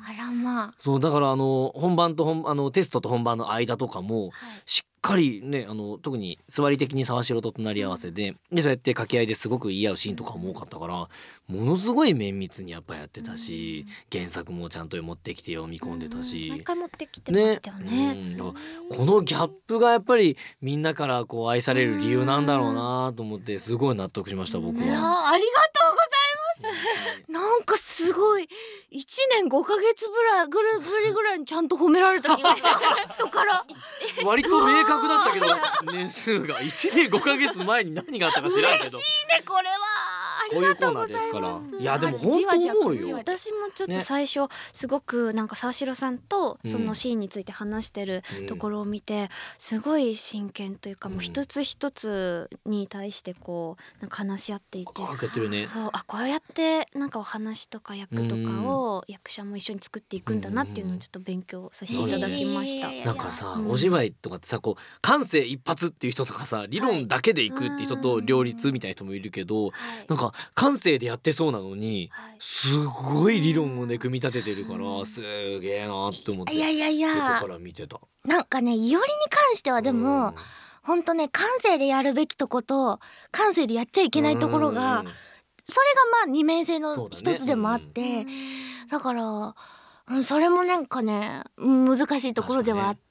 [SPEAKER 3] あらまあ、
[SPEAKER 1] そうだからあの本番と本あのテストと本番の間とかもしっかりね、あの特に座り的に沢城と隣り合わせで、でそうやって掛け合いですごく言い合うシーンとかも多かったから、ものすごい綿密にやっぱやってたし、原作もちゃんと持ってきて読み込んでたし、
[SPEAKER 2] 毎回持ってきてましたよね。
[SPEAKER 1] うん、だからこのギャップがやっぱりみんなからこう愛される理由なんだろうなと思ってすごい納得しました僕
[SPEAKER 3] いや
[SPEAKER 1] は。
[SPEAKER 3] ありがとうございます。なんかすごいいちねんごかげつぶらいぐるぶりぐらいにちゃんと褒められた気がする人から
[SPEAKER 1] 割と明確だったけど年数がいちねんごかげつまえに何があったか知らんけど、
[SPEAKER 3] ね、これはありがとうございます。
[SPEAKER 1] こういうコーナーですから。いやでも本当思うよ。
[SPEAKER 2] 私もちょっと最初すごくなんか沢城さんとそのシーンについて話してるところを見て、すごい真剣というか、もう一つ一つに対してこうなんか話し合っていて、
[SPEAKER 1] 開けてるね。
[SPEAKER 2] そうあこうやってなんかお話とか役とかを役者も一緒に作っていくんだなっていうのをちょっと勉強させていただきました。
[SPEAKER 1] なんかさ、
[SPEAKER 2] うん
[SPEAKER 1] お芝居とかってさ、こう感性一発っていう人とかさ、理論だけでいくっていう人と両立みたいな人もいるけど、なんか感性でやってそうなのに
[SPEAKER 2] はい
[SPEAKER 1] すごい理論をね組み立ててるからすげえなって思って、
[SPEAKER 3] いやいやい
[SPEAKER 1] 横
[SPEAKER 3] や
[SPEAKER 1] から見てた。
[SPEAKER 3] なんかね、いおりに関してはでも、ほんとね、感性でやるべきとこと感性でやっちゃいけないところが、それがまあ二面性の一つでもあって、だからうん、それもなんかね難しいところではあって、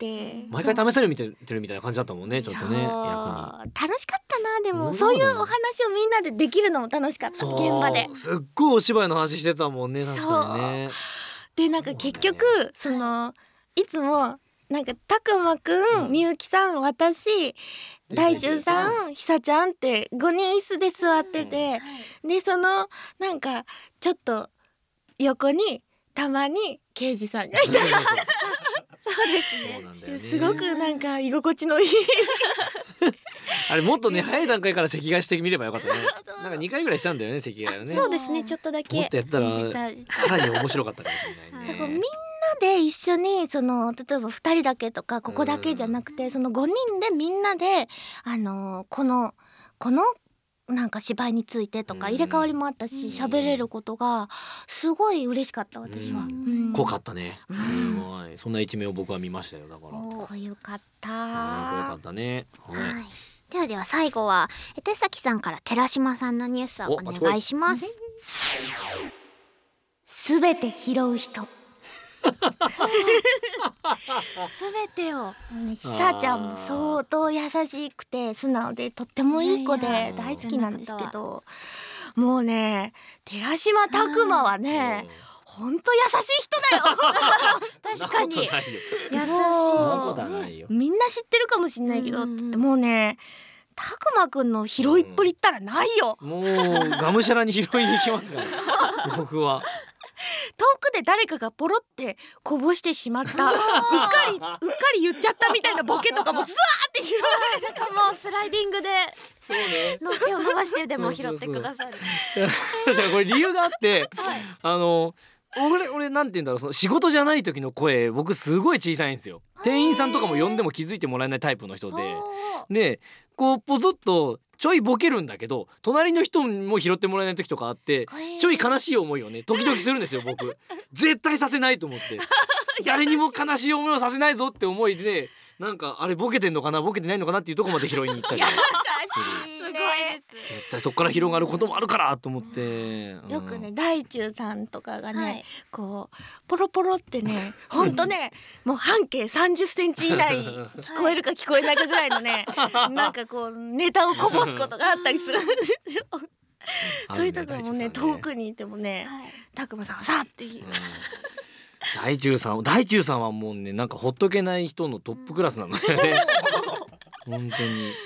[SPEAKER 1] 毎回試せるみたいてるみたいな感じだったもんね、ちょっとね。
[SPEAKER 3] そう
[SPEAKER 1] 役
[SPEAKER 3] 楽しかったな。でも
[SPEAKER 1] うん
[SPEAKER 3] そういうお話をみんなでできるのも楽しかった
[SPEAKER 1] に
[SPEAKER 3] 現場で。
[SPEAKER 1] すっごいお芝居の話してたもんね、確かにね。
[SPEAKER 3] でなんか結局そのいつもなんかたくまく
[SPEAKER 1] うん
[SPEAKER 3] ん、みゆきさん、私、大中さん、ひさちゃんってごにん椅子で座ってて、でそのなんかちょっと横にたまに刑事さんがいた。そうですね。
[SPEAKER 1] そうなんだよね
[SPEAKER 3] すごくなんか居心地のいい。
[SPEAKER 1] あれもっとね早い段階から席替えしてみればよかったね。
[SPEAKER 3] そう
[SPEAKER 1] なんかにかいぐらいしたんだよね、席替えをね。
[SPEAKER 3] そうですね、ちょっとだけ。
[SPEAKER 1] もっとやったら
[SPEAKER 3] したした
[SPEAKER 1] さらに面白かったかもしれないね。
[SPEAKER 3] そうみんなで一緒にその例えばふたりだけとかここだけじゃなくて、そのごにんでみんなであのこのこのなんか芝居についてとか
[SPEAKER 1] うん
[SPEAKER 3] 入れ替わりもあったし、喋れることがすごい嬉しかった私は。
[SPEAKER 1] うん
[SPEAKER 3] うん
[SPEAKER 1] 濃かったね。
[SPEAKER 3] うん
[SPEAKER 1] すごい。そんな一面を僕は見ましたよ。だから。うん、
[SPEAKER 3] こうよかった。
[SPEAKER 1] 濃かったね。はい。
[SPEAKER 2] はい、ではでは最後は豊崎さんから寺島さんのニュースをお願いします。
[SPEAKER 3] すべて拾う人。
[SPEAKER 2] すべてを
[SPEAKER 3] ひさちゃんも相当優しくて素直でとってもいい子
[SPEAKER 2] いやい
[SPEAKER 3] で
[SPEAKER 2] や
[SPEAKER 3] 大好きなんですけど、もうね寺島拓磨はねほんと優しい人だよ。
[SPEAKER 2] 確かに優しい。
[SPEAKER 1] そんなことはないよ。
[SPEAKER 3] みんな知ってるかもしんないけど、
[SPEAKER 2] うんうん
[SPEAKER 3] もうね拓磨くんの拾いっぷりったらないよ。
[SPEAKER 1] もうがむしゃらに拾いに行きますから僕は。
[SPEAKER 3] 遠くで誰かがポロってこぼしてしまったうっかりうっかり言っちゃったみたいなボケとかもズワーって拾われて、
[SPEAKER 2] もうスライディングで
[SPEAKER 1] そうね。
[SPEAKER 2] の手を伸ばしてでも拾ってくださる。
[SPEAKER 1] だからこれ理由があって、あの俺俺なんて言うんだろう、その仕事じゃない時の声僕すごい小さいんですよ。店員さんとかも呼んでも気づいてもらえないタイプの人で、でこうポソッとちょいボケるんだけど隣の人も拾ってもらえない時とかあって、ちょい悲しい思いをね時々するんですよ僕。絶対させないと思って誰にも悲しい思いをさせないぞって思いで、なんかあれボケてんのかなボケてないのかなっていうところまで拾いに行ったり、
[SPEAKER 3] 優しい
[SPEAKER 2] すごい
[SPEAKER 3] ね。
[SPEAKER 2] です。
[SPEAKER 1] 絶対そっから広がることもあるからと思って、うん
[SPEAKER 3] よくね大中さんとかがね、
[SPEAKER 2] はい
[SPEAKER 3] こうポロポロってねほんとねもう半径さんじゅっセンチ以内聞こえるか聞こえないかぐらいのねなんかこうネタをこぼすことがあったりするんですよ。そういうとこもね遠くにいてもね拓磨さんはさっていう、
[SPEAKER 1] うん大中さん大中さんはもうねなんかほっとけない人のトップクラスなので、ね本当に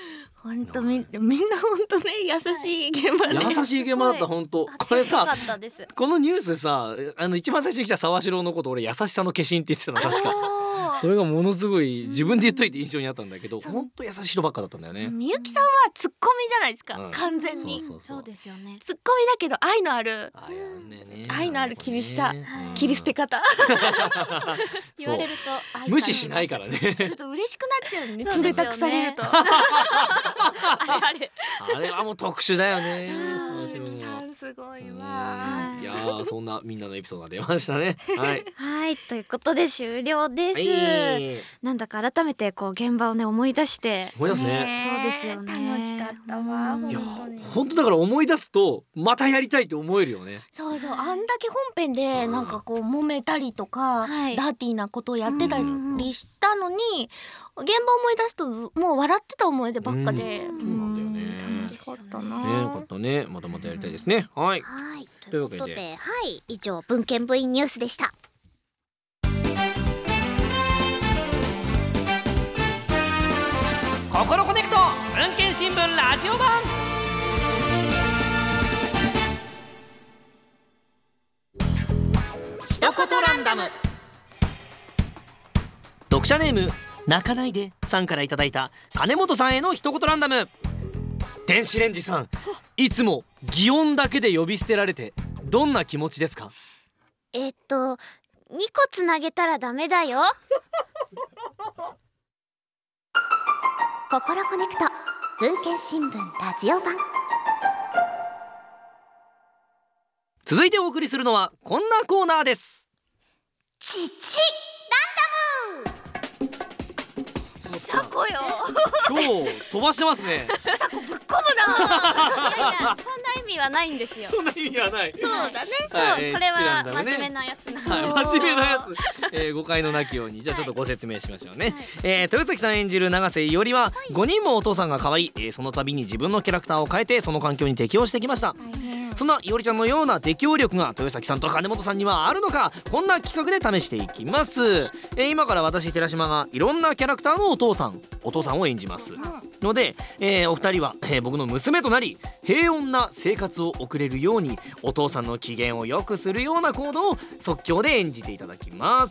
[SPEAKER 3] 本当みみんな本当ね優しい現場で、はい、
[SPEAKER 1] 優しい現場だった本当。これさこのニュースさあの一番最初に来た沢城のこと俺優しさの化身って言ってたの確か。それがものすごい自分で言っといて印象にあったんだけど、本当優しい人ばっかだったんだよね。
[SPEAKER 3] みゆきさんはツッコミじゃないですか、うん、完全に。
[SPEAKER 2] そうそうそうそうですよね。
[SPEAKER 3] ツッコミだけど愛のある愛のある厳しさ、切り捨て方
[SPEAKER 2] 言われると
[SPEAKER 1] 無視しないからね。
[SPEAKER 3] ちょっと嬉しくなっちゃうね、冷たくされると。あ
[SPEAKER 2] れあれ
[SPEAKER 1] あれはもう特殊だよね。
[SPEAKER 3] すごいわ。
[SPEAKER 1] いやーそんなみんなのエピソードが出ましたね。はい
[SPEAKER 2] はいということで終了です。
[SPEAKER 1] はい、
[SPEAKER 2] なんだか改めてこう現場をね思い出して
[SPEAKER 1] 思い出すね。
[SPEAKER 2] そうですよね。
[SPEAKER 3] 楽しかったわ。
[SPEAKER 1] いや本当だから思い出すとまたやりたいって思えるよね。
[SPEAKER 3] そうそう、あんだけ本編でなんかこう揉めたりとか、はい、ダーティーなことをやってたりしたのに、現場思い出すともう笑ってた思い出ばっかで、
[SPEAKER 1] うん、そうなんだよね。
[SPEAKER 3] 楽しかったな。
[SPEAKER 1] ね、よかったね。またまたやりたいですね。はい。
[SPEAKER 2] はい。ということで、はい以上文献部員ニュースでした。
[SPEAKER 1] 心コネクト文献新聞ラジオ版。一言ランダム。読者ネーム泣かないでさんからいただいた金本さんへの一言ランダム。電子レンジさん、いつも擬音だけで呼び捨てられてどんな気持ちですか？
[SPEAKER 2] えっとにこつなげたらダメだよ。
[SPEAKER 3] 心コネクト文献新聞ラジオ版。
[SPEAKER 1] 続いてお送りするのはこんなコーナーです。
[SPEAKER 3] ちちランダム。さこよ
[SPEAKER 1] 今日飛ばしてますね。
[SPEAKER 3] さこぶっ込むな。
[SPEAKER 2] いやいやそんな意味はないんですよ。
[SPEAKER 1] そんな意味はない。
[SPEAKER 3] そうだね。
[SPEAKER 2] そう、はい、これは真面目なやつなんで、
[SPEAKER 1] はい、真面目なやつ、えー、誤解のなきようにじゃあちょっとご説明しましょうね。はい、えー、豊崎さん演じる永瀬伊織はごにんもお父さんが変わり、えー、その度に自分のキャラクターを変えてその環境に適応してきました。そんな伊織ちゃんのような適応力が豊崎さんと金本さんにはあるのか、こんな企画で試していきます。えー、今から私寺島がいろんなキャラクターのお父さんお父さんを演じますので、えー、お二人は、えー、僕の娘となり平穏な生活を送れるようにお父さんの機嫌を良くするような行動を即興で演じていただきます。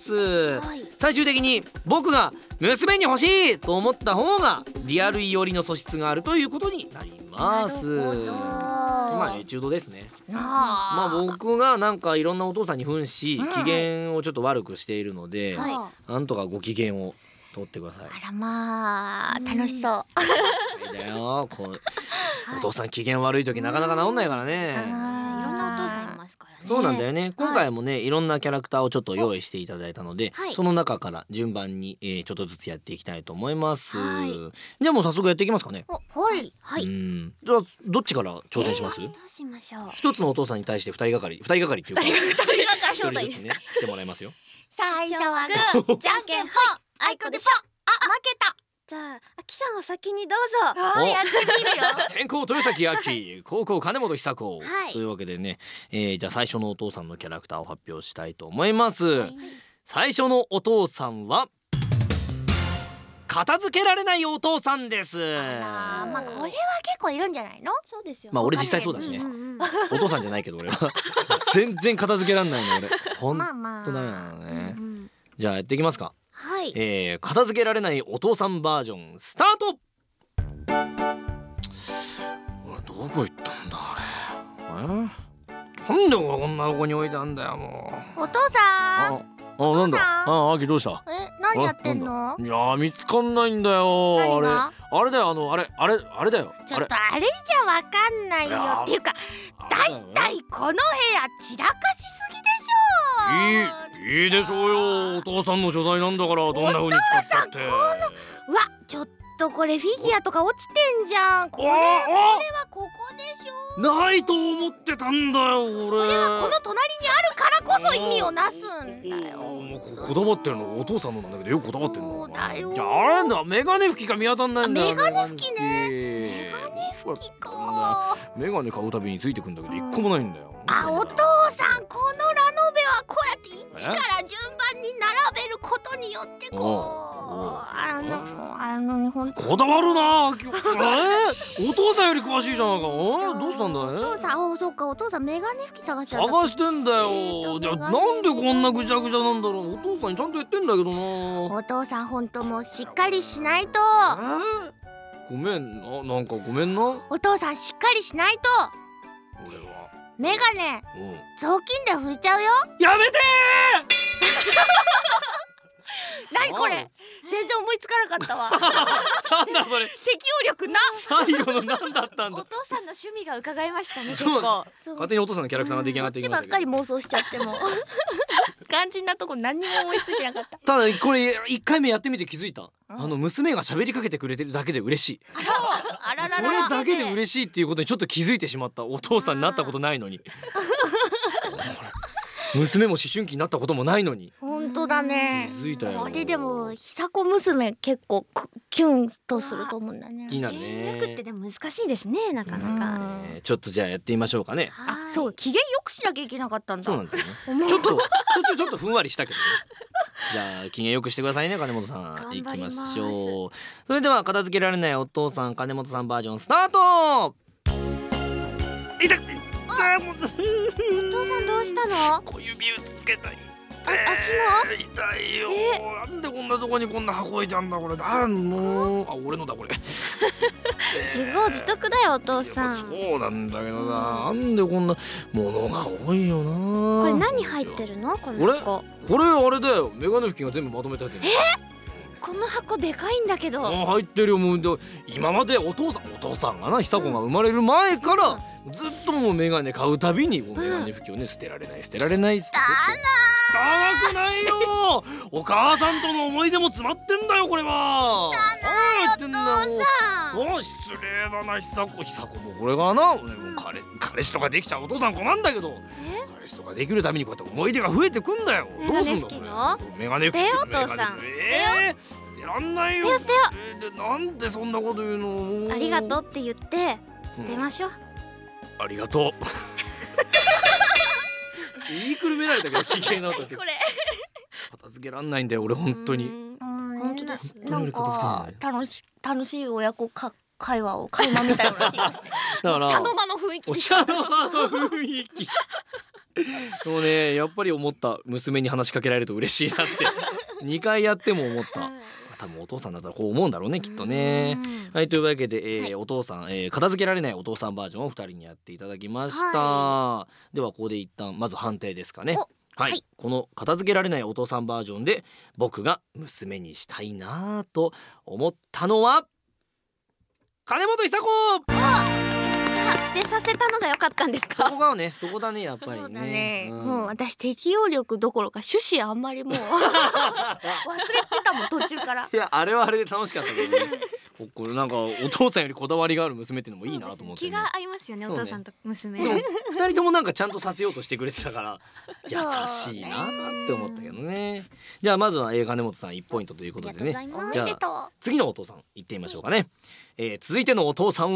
[SPEAKER 1] はい、最終的に僕が娘に欲しいと思った方がリアル伊織の素質があるということになります。まあエチュードですね。あまあ僕がなんかいろんなお父さんに扮し、うん、機嫌をちょっと悪くしているので、はい、なんとかご機嫌を取ってください。
[SPEAKER 3] あらまあ楽しそう。
[SPEAKER 1] うん、だよこうお父さん機嫌悪い時なかなか治んないからね。
[SPEAKER 2] いろんなお父さんいますからね。
[SPEAKER 1] そうなんだよね。今回もね、はい、いろんなキャラクターをちょっと用意していただいたので、はい、その中から順番に、えー、ちょっとずつやっていきたいと思います。はい、じゃあもう早速やっていきますかね。
[SPEAKER 3] はい
[SPEAKER 1] はい。うんじゃあどっちから挑戦します？えー、
[SPEAKER 2] どうしましょう。
[SPEAKER 1] 一つのお父さんに対して二人がかり二人がかりっていうか
[SPEAKER 3] 二人がかり
[SPEAKER 1] 一人ずつねしてもらいますよ。
[SPEAKER 3] 最初はグーじゃんけんぽんあいこでしょ。あ負けた。
[SPEAKER 2] じゃああきさんお先にどうぞ。
[SPEAKER 3] あやってみるよ。
[SPEAKER 1] 先攻豊崎あき後攻金本久子、
[SPEAKER 2] はい、
[SPEAKER 1] というわけでね、えー、じゃあ最初のお父さんのキャラクターを発表したいと思います。はい、最初のお父さんは片付けられないお父さんです。
[SPEAKER 3] あまあこれは結構いるんじゃないの？
[SPEAKER 2] そうですよ。
[SPEAKER 1] まあ俺実際そうだしね。
[SPEAKER 2] うんうんうん、
[SPEAKER 1] お父さんじゃないけど俺は全然片付けられないの俺。ほんとだよね。
[SPEAKER 3] まあまあ
[SPEAKER 1] ね、
[SPEAKER 2] うんうん、
[SPEAKER 1] じゃあやっていきますか。
[SPEAKER 2] はい、
[SPEAKER 1] えー、片付けられないお父さんバージョンスタート。俺どこ行ったんだあれ。えなんでこんなとこに置いたんだよも
[SPEAKER 3] う。お父さん。
[SPEAKER 1] ああなんだ。ああきどうした。
[SPEAKER 3] え何やってんの？
[SPEAKER 1] いや見つかんないんだよ。あれあれだよあのあれあれあれだよ。
[SPEAKER 3] ちょっとあれじゃわかんないよ。っていうかだいたいこの部屋散らかしすぎでしょ。
[SPEAKER 1] いいいいでしょうよ。お父さんの所在なんだからどんな風に使ったって。
[SPEAKER 3] うわちょっとこれフィギュアとか落ちてんじゃん。これこれはここでしょ。
[SPEAKER 1] ないと思ってたんだよ俺。
[SPEAKER 3] これはこの隣にあるからこそ意味をなすんだよ。
[SPEAKER 1] もうこだわってるのお父さんのなんだけどよくこだわってるの。
[SPEAKER 3] そうだよ。
[SPEAKER 1] じゃああれなんだメガネ拭きが見当たんないんだよ。
[SPEAKER 3] メガネ拭きね。メガネ拭きか。
[SPEAKER 1] メガネ買うたびについてくんだけど一個もないんだよ。
[SPEAKER 3] あお父さんこのラノベはこうやって一から順番に並べることによってこうあのあの日本
[SPEAKER 1] こだわるな。 忙しいじゃないか。おどうしたんだ
[SPEAKER 3] お父
[SPEAKER 1] い？
[SPEAKER 3] さん、あ、そっか、お父さんメガネ拭き探しちゃった。
[SPEAKER 1] 探してんだよ。
[SPEAKER 3] えーと
[SPEAKER 1] いや、
[SPEAKER 3] メガネ
[SPEAKER 1] なんでこんなぐちゃぐちゃなんだろう。お父さんにちゃんと言ってんだけどな。
[SPEAKER 3] お父さん、ほんともうしっかりしないと。
[SPEAKER 1] えーごめんな、なんかごめんな。
[SPEAKER 3] お父さん、しっかりしないと。
[SPEAKER 1] 俺は
[SPEAKER 3] メガネ
[SPEAKER 1] うん
[SPEAKER 3] 雑巾で拭いちゃうよ。
[SPEAKER 1] やめて
[SPEAKER 3] 何これ、全然思いつかなかったわ。
[SPEAKER 1] ーなんだそれ。
[SPEAKER 3] 適応力な。
[SPEAKER 1] 最後の何だったんだ。
[SPEAKER 2] お父さんの趣味が伺いましたね。結
[SPEAKER 1] そう
[SPEAKER 2] 構
[SPEAKER 3] そう
[SPEAKER 1] 勝手にお父さんのキャラクターが出来上がっていきましたけど、
[SPEAKER 3] そっちばっかり妄想しちゃっても肝心なとこ何にも思いついてなかった。
[SPEAKER 1] ただこれいっかいめやってみて気づいた、
[SPEAKER 3] うん
[SPEAKER 1] あの娘が喋りかけてくれてるだけで嬉しい。
[SPEAKER 3] あらあらら
[SPEAKER 1] そ
[SPEAKER 3] らら
[SPEAKER 1] れだけで嬉しいっていうことにちょっと気づいてしまった。お父さんになったことないのに娘も思春期になったこともないのに
[SPEAKER 3] 本当だね。
[SPEAKER 1] 気づいたよ。
[SPEAKER 3] これでも久子娘結構くキュンとすると思うんだね。
[SPEAKER 1] 気になる
[SPEAKER 2] 機嫌よくって
[SPEAKER 1] ね。
[SPEAKER 2] でも難しいですね、なかなか。
[SPEAKER 1] えーちょっとじゃあやってみましょうかね。
[SPEAKER 3] あ、そう、機嫌よくしなきゃいけなかったんだ。
[SPEAKER 1] そうなんだよね。
[SPEAKER 3] 思う
[SPEAKER 1] ちょっと途中ちょっとふんわりしたけどね。じゃあ機嫌よくしてくださいね、金本さん。
[SPEAKER 2] 頑
[SPEAKER 1] いきま
[SPEAKER 2] 張ります
[SPEAKER 1] しょう。それでは片付けられないお父さん金本さんバージョンスタート。痛っ痛っもう
[SPEAKER 2] お父さんどうしたの？
[SPEAKER 1] 小指打ちつけたい。
[SPEAKER 2] あ、足の？
[SPEAKER 1] 痛いよ、
[SPEAKER 2] え
[SPEAKER 1] なんでこんなとこにこんな箱置いてあんだこれ。だもうあ俺のだこれ
[SPEAKER 2] 自業自得だよお父さん。
[SPEAKER 1] そうなんだけどな、なんでこんなものが多いよな。
[SPEAKER 2] これ何入ってるの？この箱。
[SPEAKER 1] これあれだよ、メガネ拭きが全部まとめて入ってる。
[SPEAKER 2] この箱でかいんだけど。
[SPEAKER 1] あ入ってるよ。もうで今までお父さんお父さんがな久子が生まれる前からずっともうメガネ買うたびにこうメガネ拭きをね捨てられない捨てられないっつって。汚くないよ。お母さんとの思い出も詰まってんだよこれは。何言ってんだよ。
[SPEAKER 2] さん。
[SPEAKER 1] もう失礼だな久子。久子もこれがな、俺もう彼彼氏とかできちゃうお父さん困んだけど、彼氏とかできるたびにこうやって思い出が増えてくんだよ。どうすんだこれ。メガネ拭き
[SPEAKER 2] 捨てよ
[SPEAKER 1] メガネ
[SPEAKER 2] お父さん
[SPEAKER 1] えー捨てらんないよ。
[SPEAKER 2] 捨てよ捨てよ
[SPEAKER 1] えーでなんでそんなこと言うの。
[SPEAKER 2] ありがとうって言って捨てましょう。
[SPEAKER 1] ありがとう。言いくるめられたけど機嫌なったって
[SPEAKER 3] これ
[SPEAKER 1] 片付けらんないんだよ俺本当に。
[SPEAKER 2] うん
[SPEAKER 3] 本
[SPEAKER 2] 本当です
[SPEAKER 3] なん
[SPEAKER 1] 本当に
[SPEAKER 3] か
[SPEAKER 1] 片付けら
[SPEAKER 3] 楽し楽しい親子か会話を会話みたいな気がして
[SPEAKER 1] だから
[SPEAKER 3] 茶の間の雰囲気
[SPEAKER 1] お茶の間の雰囲気でもねやっぱり思った。娘に話しかけられると嬉しいなってにかいやっても思った。多分お父さんだったらこう思うんだろうねきっとね。はい、というわけで、えー
[SPEAKER 3] はい
[SPEAKER 1] お父さん、えー片付けられないお父さんバージョンをふたりにやっていただきました、
[SPEAKER 2] は
[SPEAKER 1] ではここで一旦まず判定ですかね。
[SPEAKER 3] お
[SPEAKER 1] はい、
[SPEAKER 3] はい
[SPEAKER 1] この片付けられないお父さんバージョンで僕が娘にしたいなと思ったのは金本久子。
[SPEAKER 2] 捨てさせたのが良かったんです
[SPEAKER 1] そ
[SPEAKER 2] か？
[SPEAKER 1] こがねそこだねやっぱりね。
[SPEAKER 3] そうだね、
[SPEAKER 1] うん
[SPEAKER 3] もう私適応力どころか趣旨あんまりもう忘れてたもん途中から。
[SPEAKER 1] いやあれはあれで楽しかったけどね。これなんかお父さんよりこだわりがある娘っていうのもいいなと思って、ね、
[SPEAKER 2] 気が合いますよね、
[SPEAKER 1] そうね
[SPEAKER 2] お父さんと娘。
[SPEAKER 1] でもふたりともなんかちゃんとさせようとしてくれてたから優
[SPEAKER 3] そう
[SPEAKER 1] しいなって思ったけどね。じゃあまずは、えー、金本さんいちポイントということでね。
[SPEAKER 3] おめ
[SPEAKER 1] じゃあ
[SPEAKER 3] でと
[SPEAKER 1] 次のお父さん行ってみましょうかね、えー、続いてのお父さん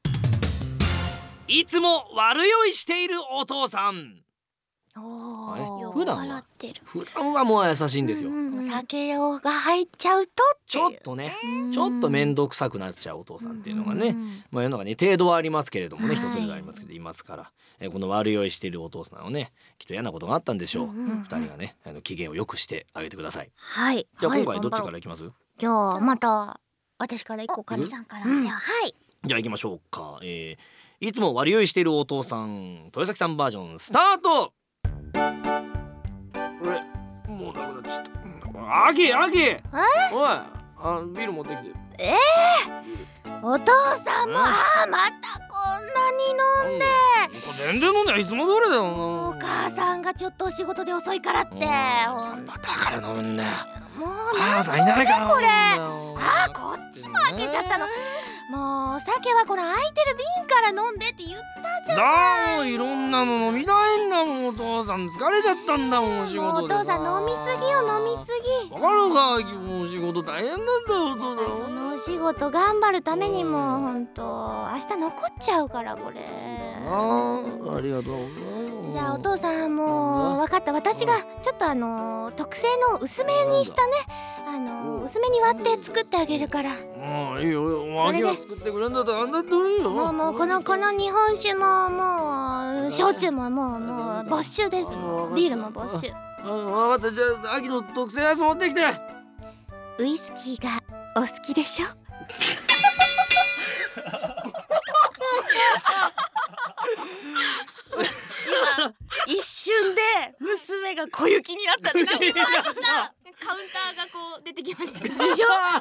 [SPEAKER 1] はいつも悪酔いしているお父さん。
[SPEAKER 3] う。お
[SPEAKER 1] あれ
[SPEAKER 3] ー
[SPEAKER 1] 普段は
[SPEAKER 2] 笑ってる。
[SPEAKER 1] 普段はもう優しいんですよ、
[SPEAKER 2] うん
[SPEAKER 3] お酒が入っちゃうとって
[SPEAKER 1] ち
[SPEAKER 3] いう
[SPEAKER 1] ょっとねちょっと面倒くさくなっちゃうお父さんっていうのがね、
[SPEAKER 2] うん
[SPEAKER 1] まあ世の中に程度はありますけれどもね、
[SPEAKER 3] はい
[SPEAKER 1] 人それぞれありますけどいますから、えーこの悪酔いしているお父さんをねきっと嫌なことがあったんでしょう、
[SPEAKER 2] うんうん
[SPEAKER 1] ふたりがねあの機嫌を良くしてあげてください。
[SPEAKER 2] はい。
[SPEAKER 3] はい
[SPEAKER 1] じゃあ今回どっちからいきます？
[SPEAKER 3] じゃあまた私から行こうかな。
[SPEAKER 1] お
[SPEAKER 2] さんから、
[SPEAKER 3] うん
[SPEAKER 2] でははい。
[SPEAKER 1] じゃあ行きましょうか、えー、いつも悪酔いしているお父さん豊崎さんバージョンスタート。これもうなくなっちゃった。あきあきおいあビール持ってきて。
[SPEAKER 3] お父さんも、あーまたこんなに飲んで、
[SPEAKER 1] なんだよ全然飲んでいつも通りだよな。
[SPEAKER 3] お母さんがちょっとお仕事で遅いからって、ほん
[SPEAKER 1] またから飲むんだよ。
[SPEAKER 3] もう
[SPEAKER 1] 母さんいないから
[SPEAKER 3] これ
[SPEAKER 1] 飲むんだよ。
[SPEAKER 3] あーこっちも開けちゃったの。もうお酒はこの空いてる瓶から飲んでって言ったじゃん。
[SPEAKER 1] だもいろんなの飲みないんだもん。お父さん疲れちゃったんだもんお仕
[SPEAKER 3] もうお
[SPEAKER 1] 事でさ。
[SPEAKER 3] 父さん飲みすぎよ飲みすぎ。
[SPEAKER 1] わかるかもうお仕事大変なんだよお父さん。
[SPEAKER 3] そのお仕事頑張るためにもほんと明日残っちゃうからこれ。
[SPEAKER 1] あありがとう。
[SPEAKER 3] じゃあお父さんもう分かった。私がちょっとあの特製の薄めにしたねああの薄めに割って作ってあげるから。
[SPEAKER 1] もういいよ、もう秋が作ってくれんだったらあんだっていいよ。
[SPEAKER 3] もうもうこのこの日本酒ももう焼酎ももうもう没収です。もうビールも没収。
[SPEAKER 1] あ、わかった。じゃあ秋の特製アイス持ってきて。
[SPEAKER 3] ウイスキーがお好きでしょ。今一瞬で娘が小雪になったでしょ。
[SPEAKER 2] 見ました。カウンターがこう出てきましたでしょ。も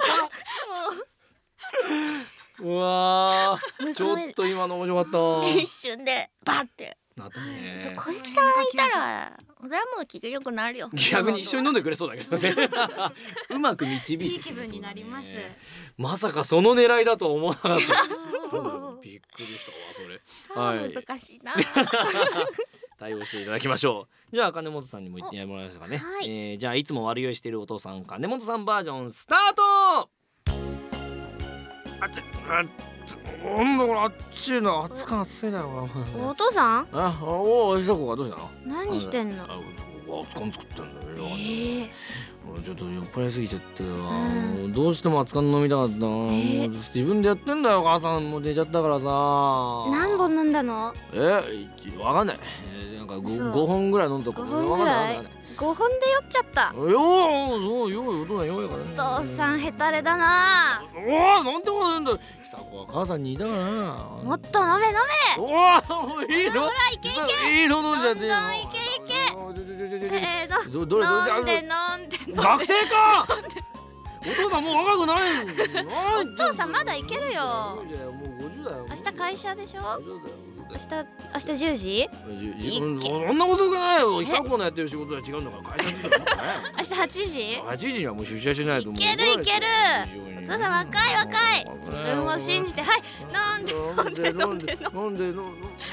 [SPEAKER 2] う
[SPEAKER 1] うわー、ちょ
[SPEAKER 3] 娘
[SPEAKER 1] っと今の面白かった。
[SPEAKER 3] 一瞬でバッて。
[SPEAKER 1] なったね。
[SPEAKER 3] 小雪さんいたらそれはもう気が良くなるよ。
[SPEAKER 1] 逆に一緒に飲んでくれそうだけどね。うまく導いて
[SPEAKER 2] いい気分になります。
[SPEAKER 1] まさかその狙いだとは思わなかった。びっくりしたわそれ。はい。
[SPEAKER 3] 難しいな。
[SPEAKER 1] 対応していただきましょう。じゃあ金本さんにも言ってもらいましたかね。
[SPEAKER 2] はい
[SPEAKER 1] えー、じゃあいつも悪酔いしているお父さん金本さんバージョンスタート。あっちあっちなんだこれ、あっちの熱か熱いだろうな。
[SPEAKER 2] お父さん
[SPEAKER 1] あ、おお、ひさこがどうしたの？
[SPEAKER 2] 何してんの？
[SPEAKER 1] あ、熱燗作ってんだよ。
[SPEAKER 2] え
[SPEAKER 1] もうちょっと酔っ払いすぎちゃってわ、
[SPEAKER 2] ん
[SPEAKER 1] もうどうしても熱燗飲みたかったな、
[SPEAKER 2] え
[SPEAKER 1] もう自分でやってんだよ。母さんもう寝ちゃったからさ。
[SPEAKER 2] 何本飲んだの？
[SPEAKER 1] え、わかんない。えーなんか ご,
[SPEAKER 2] そう
[SPEAKER 1] ごほんぐらい飲んだか
[SPEAKER 2] ごほんぐらい
[SPEAKER 1] わかんないわかんない。
[SPEAKER 2] ごほんで酔っちゃった。
[SPEAKER 1] よー、そうよー、お父さんよーやからね。
[SPEAKER 2] お父さんヘタレだな。
[SPEAKER 1] おー、なんてこと言うんだよ。久子は母さんにいたからな。
[SPEAKER 2] もっと飲め飲め。
[SPEAKER 1] おー、いいの。
[SPEAKER 2] ほらいけいけ。
[SPEAKER 1] いいの飲んじゃっていいの。
[SPEAKER 2] どんどんいけいけせーの。
[SPEAKER 1] どどれどれ
[SPEAKER 2] 飲んで飲んで飲んで。
[SPEAKER 1] 学生か。お父さんもう若くないの。
[SPEAKER 2] お父さんまだいけるよ。
[SPEAKER 1] いやもうごじゅうだよ。
[SPEAKER 2] 明日会社でしょ？
[SPEAKER 1] 大丈夫だよ。
[SPEAKER 2] 明日明日じゅうじ？
[SPEAKER 1] じじそんな遅くないよ。久子のやってる仕事は違うんだから会社に行ったらね。
[SPEAKER 2] 明日はちじ？
[SPEAKER 1] はちじにはもう出社しないと思う。
[SPEAKER 2] いけるいける。お父さん若い若い。自分を信じて、はい、飲んで
[SPEAKER 1] 飲んで飲んで飲んで飲んで。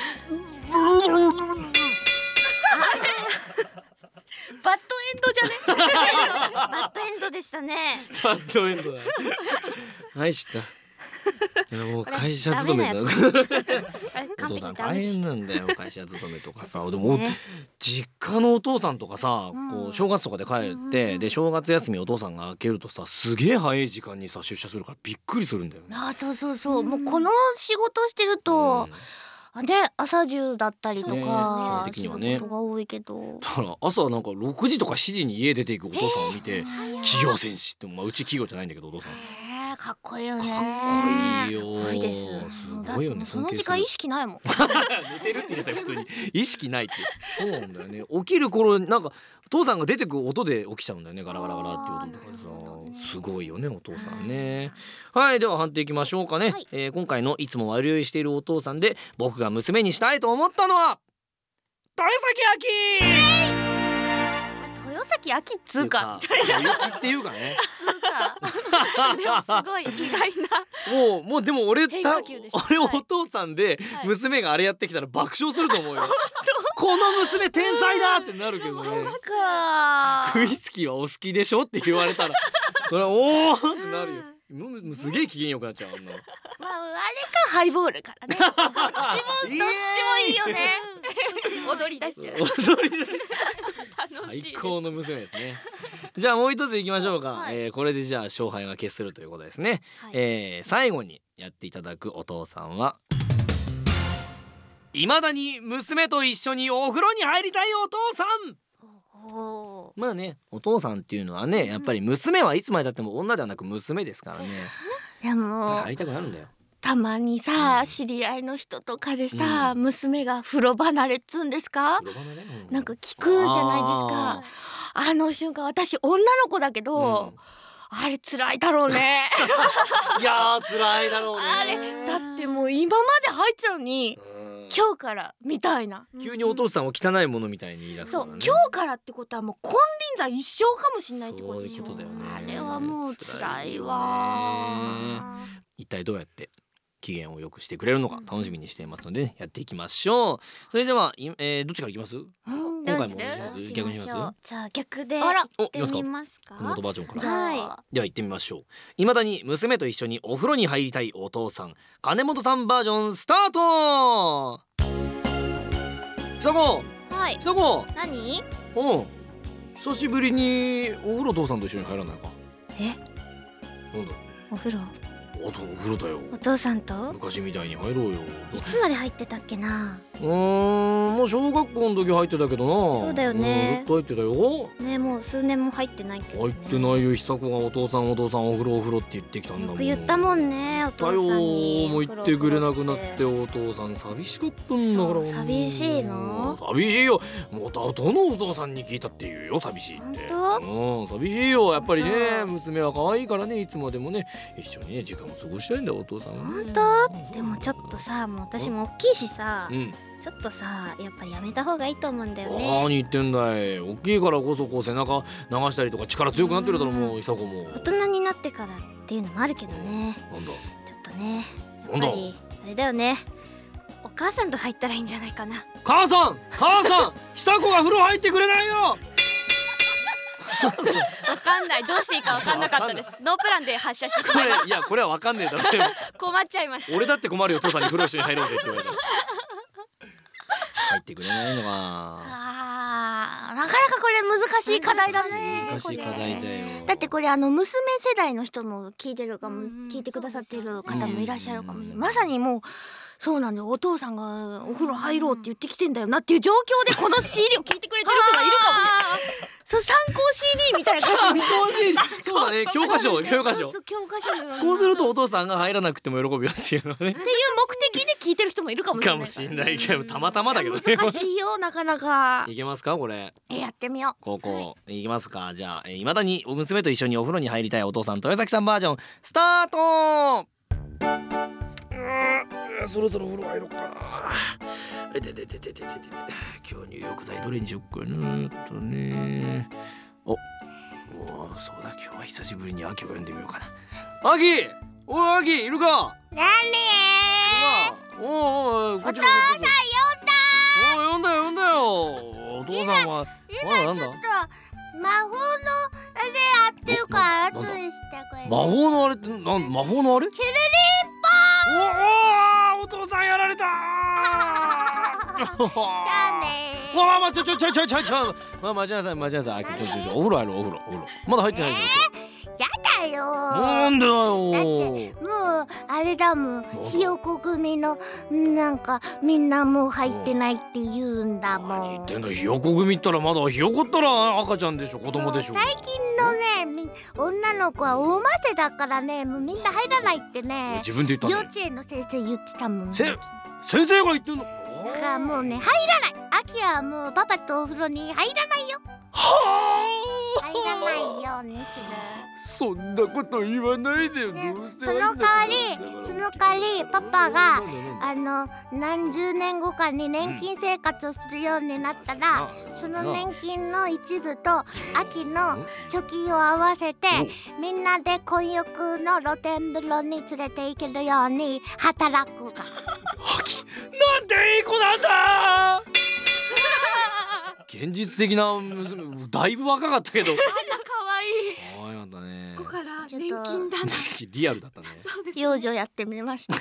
[SPEAKER 3] バッドエンドじゃね。
[SPEAKER 2] バッドエンドでしたね。
[SPEAKER 1] バッドエンドだ。はい知った。いやもう会社勤めだ。
[SPEAKER 2] あれ
[SPEAKER 1] お
[SPEAKER 2] 完璧
[SPEAKER 1] 父さん大
[SPEAKER 2] ダメでした。
[SPEAKER 1] 変なんだよ会社勤めとかさ。
[SPEAKER 2] そう
[SPEAKER 1] でも
[SPEAKER 2] ですね
[SPEAKER 1] 実家のお父さんとかさ、
[SPEAKER 3] うん
[SPEAKER 1] こう正月とかで帰ってで正月休みお父さんが明けるとさ、すげえ早い時間にさ出社するからびっくりするんだよね。
[SPEAKER 3] あ、そうそうそう。もうこの仕事してると、
[SPEAKER 1] うん
[SPEAKER 3] あね、朝中だったりと
[SPEAKER 1] そう
[SPEAKER 3] か、
[SPEAKER 1] ね基本的にはね
[SPEAKER 3] 仕事が多いけど。
[SPEAKER 1] だから朝なんかろくじとかしちじに家出ていくお父さんを見て、企業戦士って、まあうち企業じゃないんだけどお父さん。
[SPEAKER 3] えー、かっこいいよね。
[SPEAKER 1] かっこいいよ。
[SPEAKER 2] すごいです
[SPEAKER 1] すごいよね。
[SPEAKER 3] その時間意識ないもん。
[SPEAKER 1] 寝てるって言いなさい普通に。意識ないって。そうなんだよね。起きる頃なんかお父さんが出てく音で起きちゃうんだよね。ガラガラガラっていう音とかでさ、すごいよねお父さんね。はい、では判定いきましょうかね。
[SPEAKER 2] はい
[SPEAKER 1] えー今回のいつも悪酔いしているお父さんで僕が娘にしたいと思ったのは豊崎亜
[SPEAKER 3] 豊崎亜紀っつ
[SPEAKER 1] 希。
[SPEAKER 3] うか。
[SPEAKER 1] 豊きっていうかね。
[SPEAKER 3] つうか。
[SPEAKER 2] でもすごい意外な。
[SPEAKER 1] もうもうでも俺
[SPEAKER 2] 変
[SPEAKER 1] た
[SPEAKER 2] 化球でした
[SPEAKER 1] 俺
[SPEAKER 2] はい
[SPEAKER 1] お父さんで
[SPEAKER 2] はい
[SPEAKER 1] 娘があれやってきたら爆笑すると思うよ。この娘天才だってなるけどね。
[SPEAKER 3] か
[SPEAKER 1] ウイスキーはお好きでしょって言われたらそれはおーってなるよ。もうもうすげえ機嫌よくなっちゃうあんなの。
[SPEAKER 3] まああれかハイボールからね。どっちもどっちもいいよね。踊り出しちゃう。
[SPEAKER 1] 踊り出し
[SPEAKER 2] 楽しいです。
[SPEAKER 1] 最高の娘ですね。じゃあもう一ついきましょうか、
[SPEAKER 3] はい
[SPEAKER 1] えーこれでじゃあ勝敗が決するということですね、
[SPEAKER 3] はい
[SPEAKER 1] えー最後にやっていただくお父さんは未だに娘と一緒にお風呂に入りたいお父さん。
[SPEAKER 3] お
[SPEAKER 1] まあねお父さんっていうのはねやっぱり娘はいつまでたっても女ではなく娘ですからね。
[SPEAKER 3] でも
[SPEAKER 1] 入りたくなるんだよ。
[SPEAKER 3] たまにさ、
[SPEAKER 1] うん
[SPEAKER 3] 知り合いの人とかでさ、
[SPEAKER 1] うん
[SPEAKER 3] 娘が風呂離れっつんですか、
[SPEAKER 1] 風呂場のねう
[SPEAKER 3] なんか聞くじゃないですか。あの瞬間私女の子だけど、あれ辛いだろうね。
[SPEAKER 1] うんいやー辛いだろうね。
[SPEAKER 3] あれだってもう今まで入ってたのに
[SPEAKER 1] うん
[SPEAKER 3] 今日からみたいな。
[SPEAKER 1] 急にお父さんを汚いものみたいに言い出す
[SPEAKER 3] そう、
[SPEAKER 1] からね。
[SPEAKER 3] 今日からってことはもう金輪際一生かもしれないってことでしょ。
[SPEAKER 1] そういうことだよね
[SPEAKER 3] あれはもう辛いわ
[SPEAKER 1] 辛一体どうやって機嫌を良くしてくれるのか楽しみにしていますので、ね、やっていきましょう。それでは、いえー、どっちからいきます？
[SPEAKER 3] うん
[SPEAKER 1] 今回も
[SPEAKER 3] どうする
[SPEAKER 1] 同じです逆にします？
[SPEAKER 2] じゃあ逆で
[SPEAKER 3] あら
[SPEAKER 2] 行ってみますか。
[SPEAKER 1] この元バージョンから
[SPEAKER 3] じゃあ、
[SPEAKER 2] は
[SPEAKER 1] では行ってみましょう。未だに娘と一緒にお風呂に入りたいお父さん金本さんバージョンスタート。久子
[SPEAKER 2] はい。
[SPEAKER 1] 久子
[SPEAKER 2] 何？
[SPEAKER 1] うん久しぶりにお風呂父さんと一緒に入らないか？
[SPEAKER 2] え、
[SPEAKER 1] なんだ
[SPEAKER 2] お風呂
[SPEAKER 1] おとお風呂だよ。
[SPEAKER 2] お父さんと
[SPEAKER 1] 昔みたいに入ろうよ。
[SPEAKER 2] いつまで入ってたっけな。
[SPEAKER 1] うーん、もう小学校の時入ってたけどな。
[SPEAKER 2] そうだよね
[SPEAKER 1] うんずっと入ってたよ。
[SPEAKER 2] ね、もう数年も入ってないけど、ね、
[SPEAKER 1] 入ってないよ。久子がお父さんお父さんお風呂お風呂って言ってきたんだもん。
[SPEAKER 2] よく言ったもんね、お父さんに。
[SPEAKER 1] もう言ってくれなくなってお父さん寂しかったんだから。
[SPEAKER 2] そう寂しいの？
[SPEAKER 1] 寂しいよ。もうどのお父さんに聞いたって言うよ、寂しいって。
[SPEAKER 2] 本
[SPEAKER 1] うん、寂しいよ。やっぱりね、
[SPEAKER 2] そう
[SPEAKER 1] 娘は可愛いからね、いつまでもね一緒にね時間を過ごしたいんだよお父さんは。
[SPEAKER 2] 本当？でもちょっとさ、もう私も大きいしさ、
[SPEAKER 1] うん、
[SPEAKER 2] ちょっとさ、やっぱりやめた方がいいと思うんだよね。
[SPEAKER 1] 何言ってんだい。大きいからこそこう背中流したりとか力強くなってるだろ、もう久子も。
[SPEAKER 2] 大人になってからっていうのもあるけどね。
[SPEAKER 1] なんだ
[SPEAKER 2] ちょっとね、や
[SPEAKER 1] なんだ
[SPEAKER 2] っぱりあれだよね、お母さんと入ったらいいんじゃないかな。
[SPEAKER 1] 母さん母さん久子が風呂入ってくれないよ。
[SPEAKER 2] わかんない、どうしていいかわかんなかったです。ノープランで発射してし
[SPEAKER 1] こ
[SPEAKER 2] まいまし
[SPEAKER 1] れいやこれは分かんねえだろ。
[SPEAKER 2] た。困っちゃいました。
[SPEAKER 1] 俺だって困るよ、父さんに風呂一緒に入ろうぜって言われたら。入ってくれないのか。
[SPEAKER 3] あー、なかなかこれ難しい課題だね。
[SPEAKER 1] 難しい課題だよ。
[SPEAKER 3] だってこれあの娘世代の人も聞いてるかも、
[SPEAKER 2] うんうん
[SPEAKER 3] 聞いてくださっている方もいらっしゃるかもしれない。
[SPEAKER 1] うん
[SPEAKER 3] まさにもうそうなんだよ、お父さんがお風呂入ろうって言ってきてんだよなっていう状況でこの シーディー を聞いてくれてる人がいるかもね。そう参考 シーディー みたいな感じで
[SPEAKER 1] そうだね、教科書教科書
[SPEAKER 3] そうそう教科書のような
[SPEAKER 1] こうするとお父さんが入らなくても喜ぶよっていうのはね
[SPEAKER 3] っていう目的で聞いてる人もいるかもしれない
[SPEAKER 1] かもしれないけど、たまたまだけどね。
[SPEAKER 3] 難しいよなかなか。
[SPEAKER 1] いけますかこれ。
[SPEAKER 3] えやってみよう。
[SPEAKER 1] 高校いきますか。じゃあいまだに娘と一緒にお風呂に入りたいお父さん豊崎さんバージョンスタート。うーそろそろお風呂入ろうかな。えてててててててて今日入浴剤どれにしよっかなとね。おおそうだ、今日は久しぶりに秋を呼んでみようかな。秋、おい秋いるか。
[SPEAKER 3] なに
[SPEAKER 1] おおおこっちもこっちも。おい呼んだよ呼んだよ。お父さんは
[SPEAKER 3] 今
[SPEAKER 1] あなんだ
[SPEAKER 3] ちょっと魔法のあれやってるから後でしてくれる。
[SPEAKER 1] 魔法のあれってなん魔法のあれ？
[SPEAKER 3] キュルリ
[SPEAKER 1] おおお父さんやられたー。
[SPEAKER 3] じゃあねー。
[SPEAKER 1] わあまあちょちょちょちょちょちょまあ待ちなさい待ちなさい。ちょちょちょお風呂入ろうお風呂お風呂まだ入ってないでし
[SPEAKER 3] やだよ
[SPEAKER 1] ょ。
[SPEAKER 3] ー。
[SPEAKER 1] なんでだよ
[SPEAKER 3] もうあれだもん、ひよこ組のなんかみんなもう入ってないって言うんだもん。
[SPEAKER 1] 何言ってんだ、ひよこ組ったらまだひよこったら赤ちゃんでしょ、子供でしょ。
[SPEAKER 3] 最近のねみ女の子はおませだからね、もうみんな入らないってね、
[SPEAKER 1] 自分で言ったね。
[SPEAKER 3] 幼稚園の先生言ってたもん。
[SPEAKER 1] せ先生が言ってんの。
[SPEAKER 3] だからもうね入らない。秋はもうパパとお風呂に入らないよ。
[SPEAKER 1] は
[SPEAKER 3] 入らないようにする。
[SPEAKER 1] そんなこと言わないでよ。
[SPEAKER 3] ね
[SPEAKER 1] どうせ
[SPEAKER 3] その代わりその代わりパパがあの何十年後かに年金生活をするようになったら、その年金の一部と秋の貯金を合わせてみんなで混浴の露天風呂に連れて行けるように働くが。
[SPEAKER 1] なんていい子なんだ。現実的な娘、だいぶ若かったけど。
[SPEAKER 2] あんな可愛い。
[SPEAKER 1] 可愛かったね。
[SPEAKER 2] ここから
[SPEAKER 3] ちょっと
[SPEAKER 2] 年金だな。
[SPEAKER 1] リアルだったね。
[SPEAKER 3] 幼女やってみました。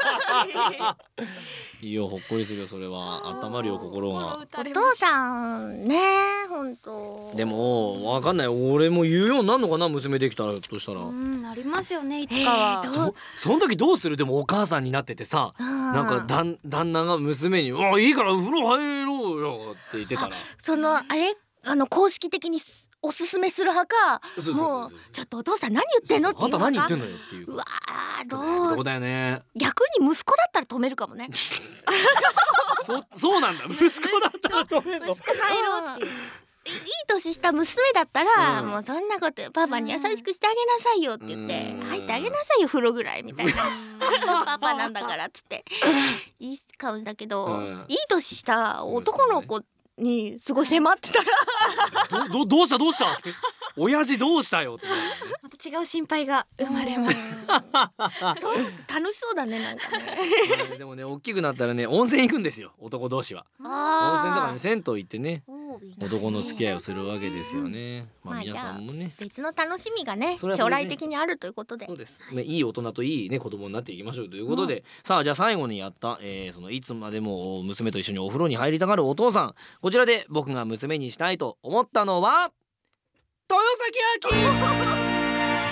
[SPEAKER 1] いいよ、ほっこりするよ、それは。温まるよ、心が。
[SPEAKER 3] お父さんね、本当。
[SPEAKER 1] でも、わかんない、俺も言うようになるのかな、娘できたらとしたら。
[SPEAKER 2] うんなりますよね、いつかは。
[SPEAKER 3] えー
[SPEAKER 1] そ、その時どうする。でも、お母さんになっててさ。な
[SPEAKER 3] なん
[SPEAKER 1] か、旦、旦那が娘に、あ、いいから、風呂入ろうよって言ってたら。
[SPEAKER 3] そのあれあの公式的にすおすすめする派か、
[SPEAKER 1] そうそうそうそう
[SPEAKER 3] もうちょっとお父さん何言ってんのっていう
[SPEAKER 1] あんた何言ってん
[SPEAKER 3] の。
[SPEAKER 1] のよっていう。
[SPEAKER 3] うわー
[SPEAKER 1] ど
[SPEAKER 3] どう
[SPEAKER 1] こだよね。
[SPEAKER 3] 逆に息子だったら止めるかもね。
[SPEAKER 1] そ、そうなんだ。息子だったら止めるの。
[SPEAKER 2] 息子入ろうっていう。
[SPEAKER 3] いい年した娘だったら、
[SPEAKER 1] うん
[SPEAKER 3] もうそんなことパパに優しくしてあげなさいよって言って、
[SPEAKER 1] うん
[SPEAKER 3] 入ってあげなさいよ風呂ぐらいみたいな。パパなんだからっつっていいかもだけど、
[SPEAKER 1] うん
[SPEAKER 3] いい年した男の子にすごい迫ってたら、
[SPEAKER 1] ど、ど、どうしたどうしたって親父どうしたよって。
[SPEAKER 2] また違う心配が生まれます。
[SPEAKER 3] そう楽しそうだねなんかね。
[SPEAKER 1] でもね、大きくなったらね、温泉行くんですよ、男同士は。温泉とかね、銭湯行ってね、男の付き合いをするわけですよね。まあ皆さんもね、
[SPEAKER 3] 別の楽しみがね
[SPEAKER 1] それはそれでね
[SPEAKER 3] 将来的にあるということで
[SPEAKER 1] そう。ですね、いい大人といいね子供になっていきましょうということで、さあじゃあ最後にやった、えーそのいつまでも娘と一緒にお風呂に入りたがるお父さん、こちらで僕が娘にしたいと思ったのは豊崎亜紀。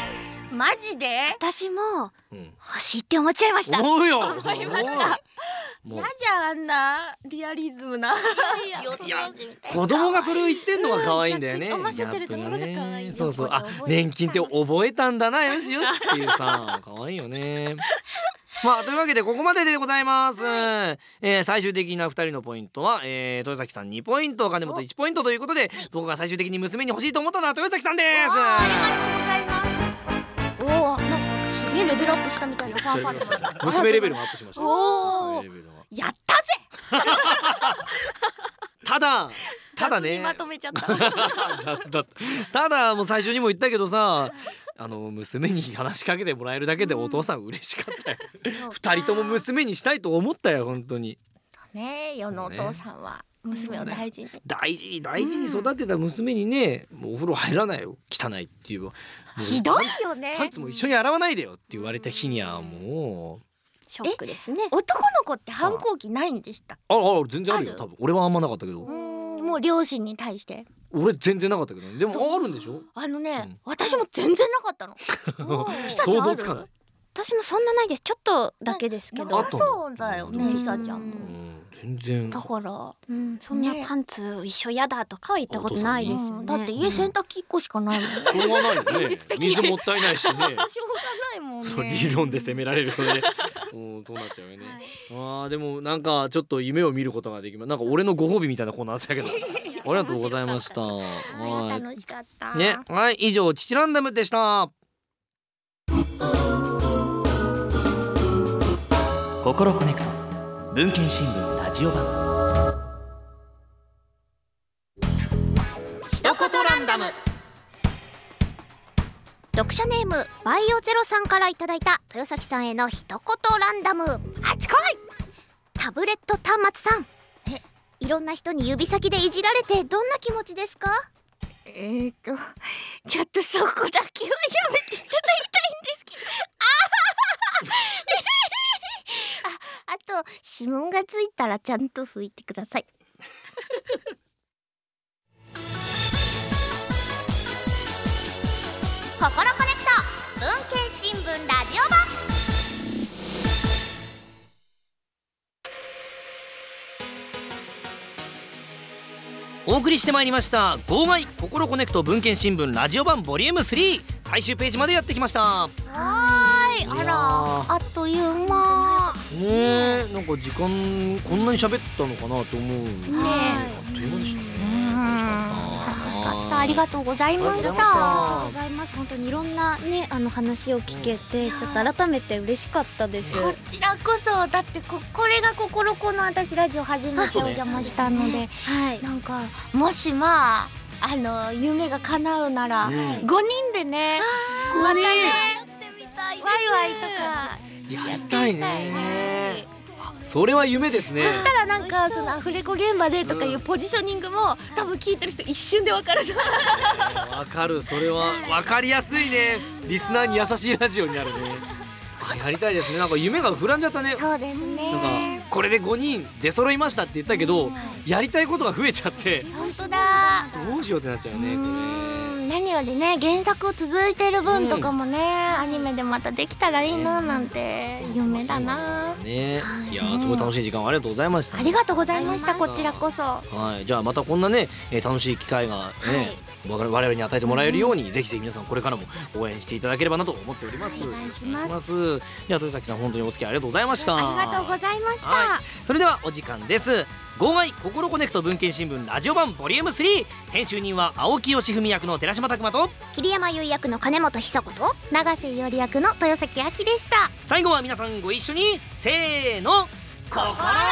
[SPEAKER 3] マジで
[SPEAKER 2] 私も
[SPEAKER 1] うん
[SPEAKER 2] 欲しいって思っちゃいました。
[SPEAKER 1] 思うよ。
[SPEAKER 3] 思いました
[SPEAKER 1] もう
[SPEAKER 3] 嫌じゃんあんなリアリズムな四つ
[SPEAKER 1] いや
[SPEAKER 3] 文字みたいな
[SPEAKER 1] 子供がそれを言ってんのが可愛いんだよね。
[SPEAKER 2] うん思わせてる
[SPEAKER 1] ギャップが
[SPEAKER 2] ところが可愛い
[SPEAKER 1] ね。そうそう。あ
[SPEAKER 3] よく覚えてた
[SPEAKER 1] 年金って覚えたんだな、よしよしっていうさ可愛いよね。まあというわけでここまででございます、えー最終的なふたりのポイントは、えー、豊崎さんにポイント、金本いちポイントということで、僕が最終的に娘に欲しいと思ったのは豊崎さんです。
[SPEAKER 3] あーありがとうございます。おお、なんかすげえレベルアップしたみたいなファンファーレ。
[SPEAKER 1] 娘レベルがアップしました。
[SPEAKER 3] おお
[SPEAKER 1] 娘レベルが
[SPEAKER 3] やったぜ。
[SPEAKER 1] ただただね
[SPEAKER 3] 雑にまとめちゃった。
[SPEAKER 1] 雑だった。ただもう最初にも言ったけどさ、あの娘に話しかけてもらえるだけでお父さん嬉しかったよ。二人とも娘にしたいと思ったよ本当に。
[SPEAKER 3] ねえ、世のお父さんは娘を大事に。
[SPEAKER 1] 大事に大事に育てた娘にね、もうお風呂入らないよ汚いっていう。もう
[SPEAKER 3] ひどいよね。
[SPEAKER 1] パンツも一緒に洗わないでよって言われた日にはもう
[SPEAKER 2] ショックですね。
[SPEAKER 3] 男の子って反抗期ないんでした。
[SPEAKER 1] ああ全然あるよ
[SPEAKER 3] ある
[SPEAKER 1] 多分。俺はあんまなかったけど、
[SPEAKER 3] うーん、もう両親に対して。
[SPEAKER 1] 俺全然なかったけど、でも
[SPEAKER 3] そう
[SPEAKER 1] あるんでしょ。
[SPEAKER 3] あのね、
[SPEAKER 1] うん
[SPEAKER 3] 私も全然なかったの。ひさちゃんある
[SPEAKER 1] 想像つかない。
[SPEAKER 2] 私もそんなないです。ちょっとだけですけど。
[SPEAKER 3] なさそうだよね、
[SPEAKER 1] うん
[SPEAKER 3] ひさちゃんも。
[SPEAKER 1] うん全然。
[SPEAKER 3] だから。
[SPEAKER 2] うん、そんな
[SPEAKER 3] ね
[SPEAKER 2] パンツ一緒やだとかは言ったことないですよね。
[SPEAKER 3] うんだって家洗濯機いっこしかないもん。
[SPEAKER 1] しょうがないよね
[SPEAKER 3] 現実。的
[SPEAKER 1] 水もったいないしね。
[SPEAKER 3] しょうがないもんね。
[SPEAKER 1] そう理論で責められるとね、うんそうなっちゃうよね。あーでもなんかちょっと夢を見ることができます。なんか俺のご褒美みたいなコーナーだったけど、ありがとうございました。は
[SPEAKER 3] 楽しかった。
[SPEAKER 1] い。ね、はい以上チチランダムでした。
[SPEAKER 4] 心コネクト文献新聞ラジオ版。
[SPEAKER 2] 一言ランダム。読者ネームバイオゼロさんからいただいた豊崎さんへの一言ランダム。あちこい。タブレット端末さん、
[SPEAKER 3] え
[SPEAKER 2] いろんな人に指先でいじられてどんな気持ちですか？
[SPEAKER 3] えーとちょっとそこだけはやめていただきたいんですけど。あ、あと指紋がついたらちゃんと拭いてください。
[SPEAKER 2] 心コネクト文献新聞ラジオ版。
[SPEAKER 1] お送りしてまいりました号外心コネクト文献新聞ラジオ版ボリュームスリー、最終ページまでやってきました。
[SPEAKER 3] はーい、あら、あっという間。
[SPEAKER 1] ねえ、なんか時間こんなに喋ったのかなと思う。ね
[SPEAKER 3] ね
[SPEAKER 1] あっという間でしたね。楽しかった。
[SPEAKER 3] 楽しかった。ありがとうございまし
[SPEAKER 1] ありがとう
[SPEAKER 3] た。
[SPEAKER 1] ございました
[SPEAKER 2] ありがとうございます。本当にいろんなねあの話を聞けて、ちょっと改めて嬉しかったです。
[SPEAKER 3] こちらこそ、だってここれが心この私ラジオ初めてお邪魔したので、
[SPEAKER 2] はい。
[SPEAKER 3] なんかもしまああの夢が叶うなら、
[SPEAKER 1] うん
[SPEAKER 3] ごにんでね、
[SPEAKER 1] ごにん
[SPEAKER 3] またねワイワイとか。
[SPEAKER 1] やりたいね。それは夢ですね。
[SPEAKER 3] そしたらなんかそのアフレコ現場でとかいうポジショニングも多分聞いてる人一瞬でわかると思う。
[SPEAKER 1] わかる、それはわかりやすいね。リスナーに優しいラジオになるね。あ、やりたいですね。なんか夢が膨らんじゃったね。
[SPEAKER 3] そうですね。
[SPEAKER 1] なんかこれでごにん出揃いましたって言ったけど、やりたいことが増えちゃって
[SPEAKER 3] 本当だ。
[SPEAKER 1] どうしようってなっちゃうね。こ
[SPEAKER 3] うーん何よりね原作続いてる分とかもね、アニメでまたできたらいいななんて夢だな。
[SPEAKER 1] れね。いやーすごい楽しい時間をありがとうございました。
[SPEAKER 3] ありがとうございました。こちらこそ。
[SPEAKER 1] はい、じゃあまたこんなね、えー楽しい機会がね、我々我々に与えてもらえるように、ぜひぜひ皆さんこれからも応援していただければなと思っております。
[SPEAKER 3] お願いします
[SPEAKER 1] お願いします。では豊崎さん本当にお付き合いありがとうございました。
[SPEAKER 3] ありがとうございました。
[SPEAKER 1] はい、それではお時間です。号外心コネクト文献新聞ラジオ版ボリュームスリー、編集人は青木義文役の寺島拓磨と、
[SPEAKER 2] 桐山優役の金本久子と、
[SPEAKER 3] 永瀬より役の豊崎あきでした。
[SPEAKER 1] 最後は皆さんご一緒にせーの、心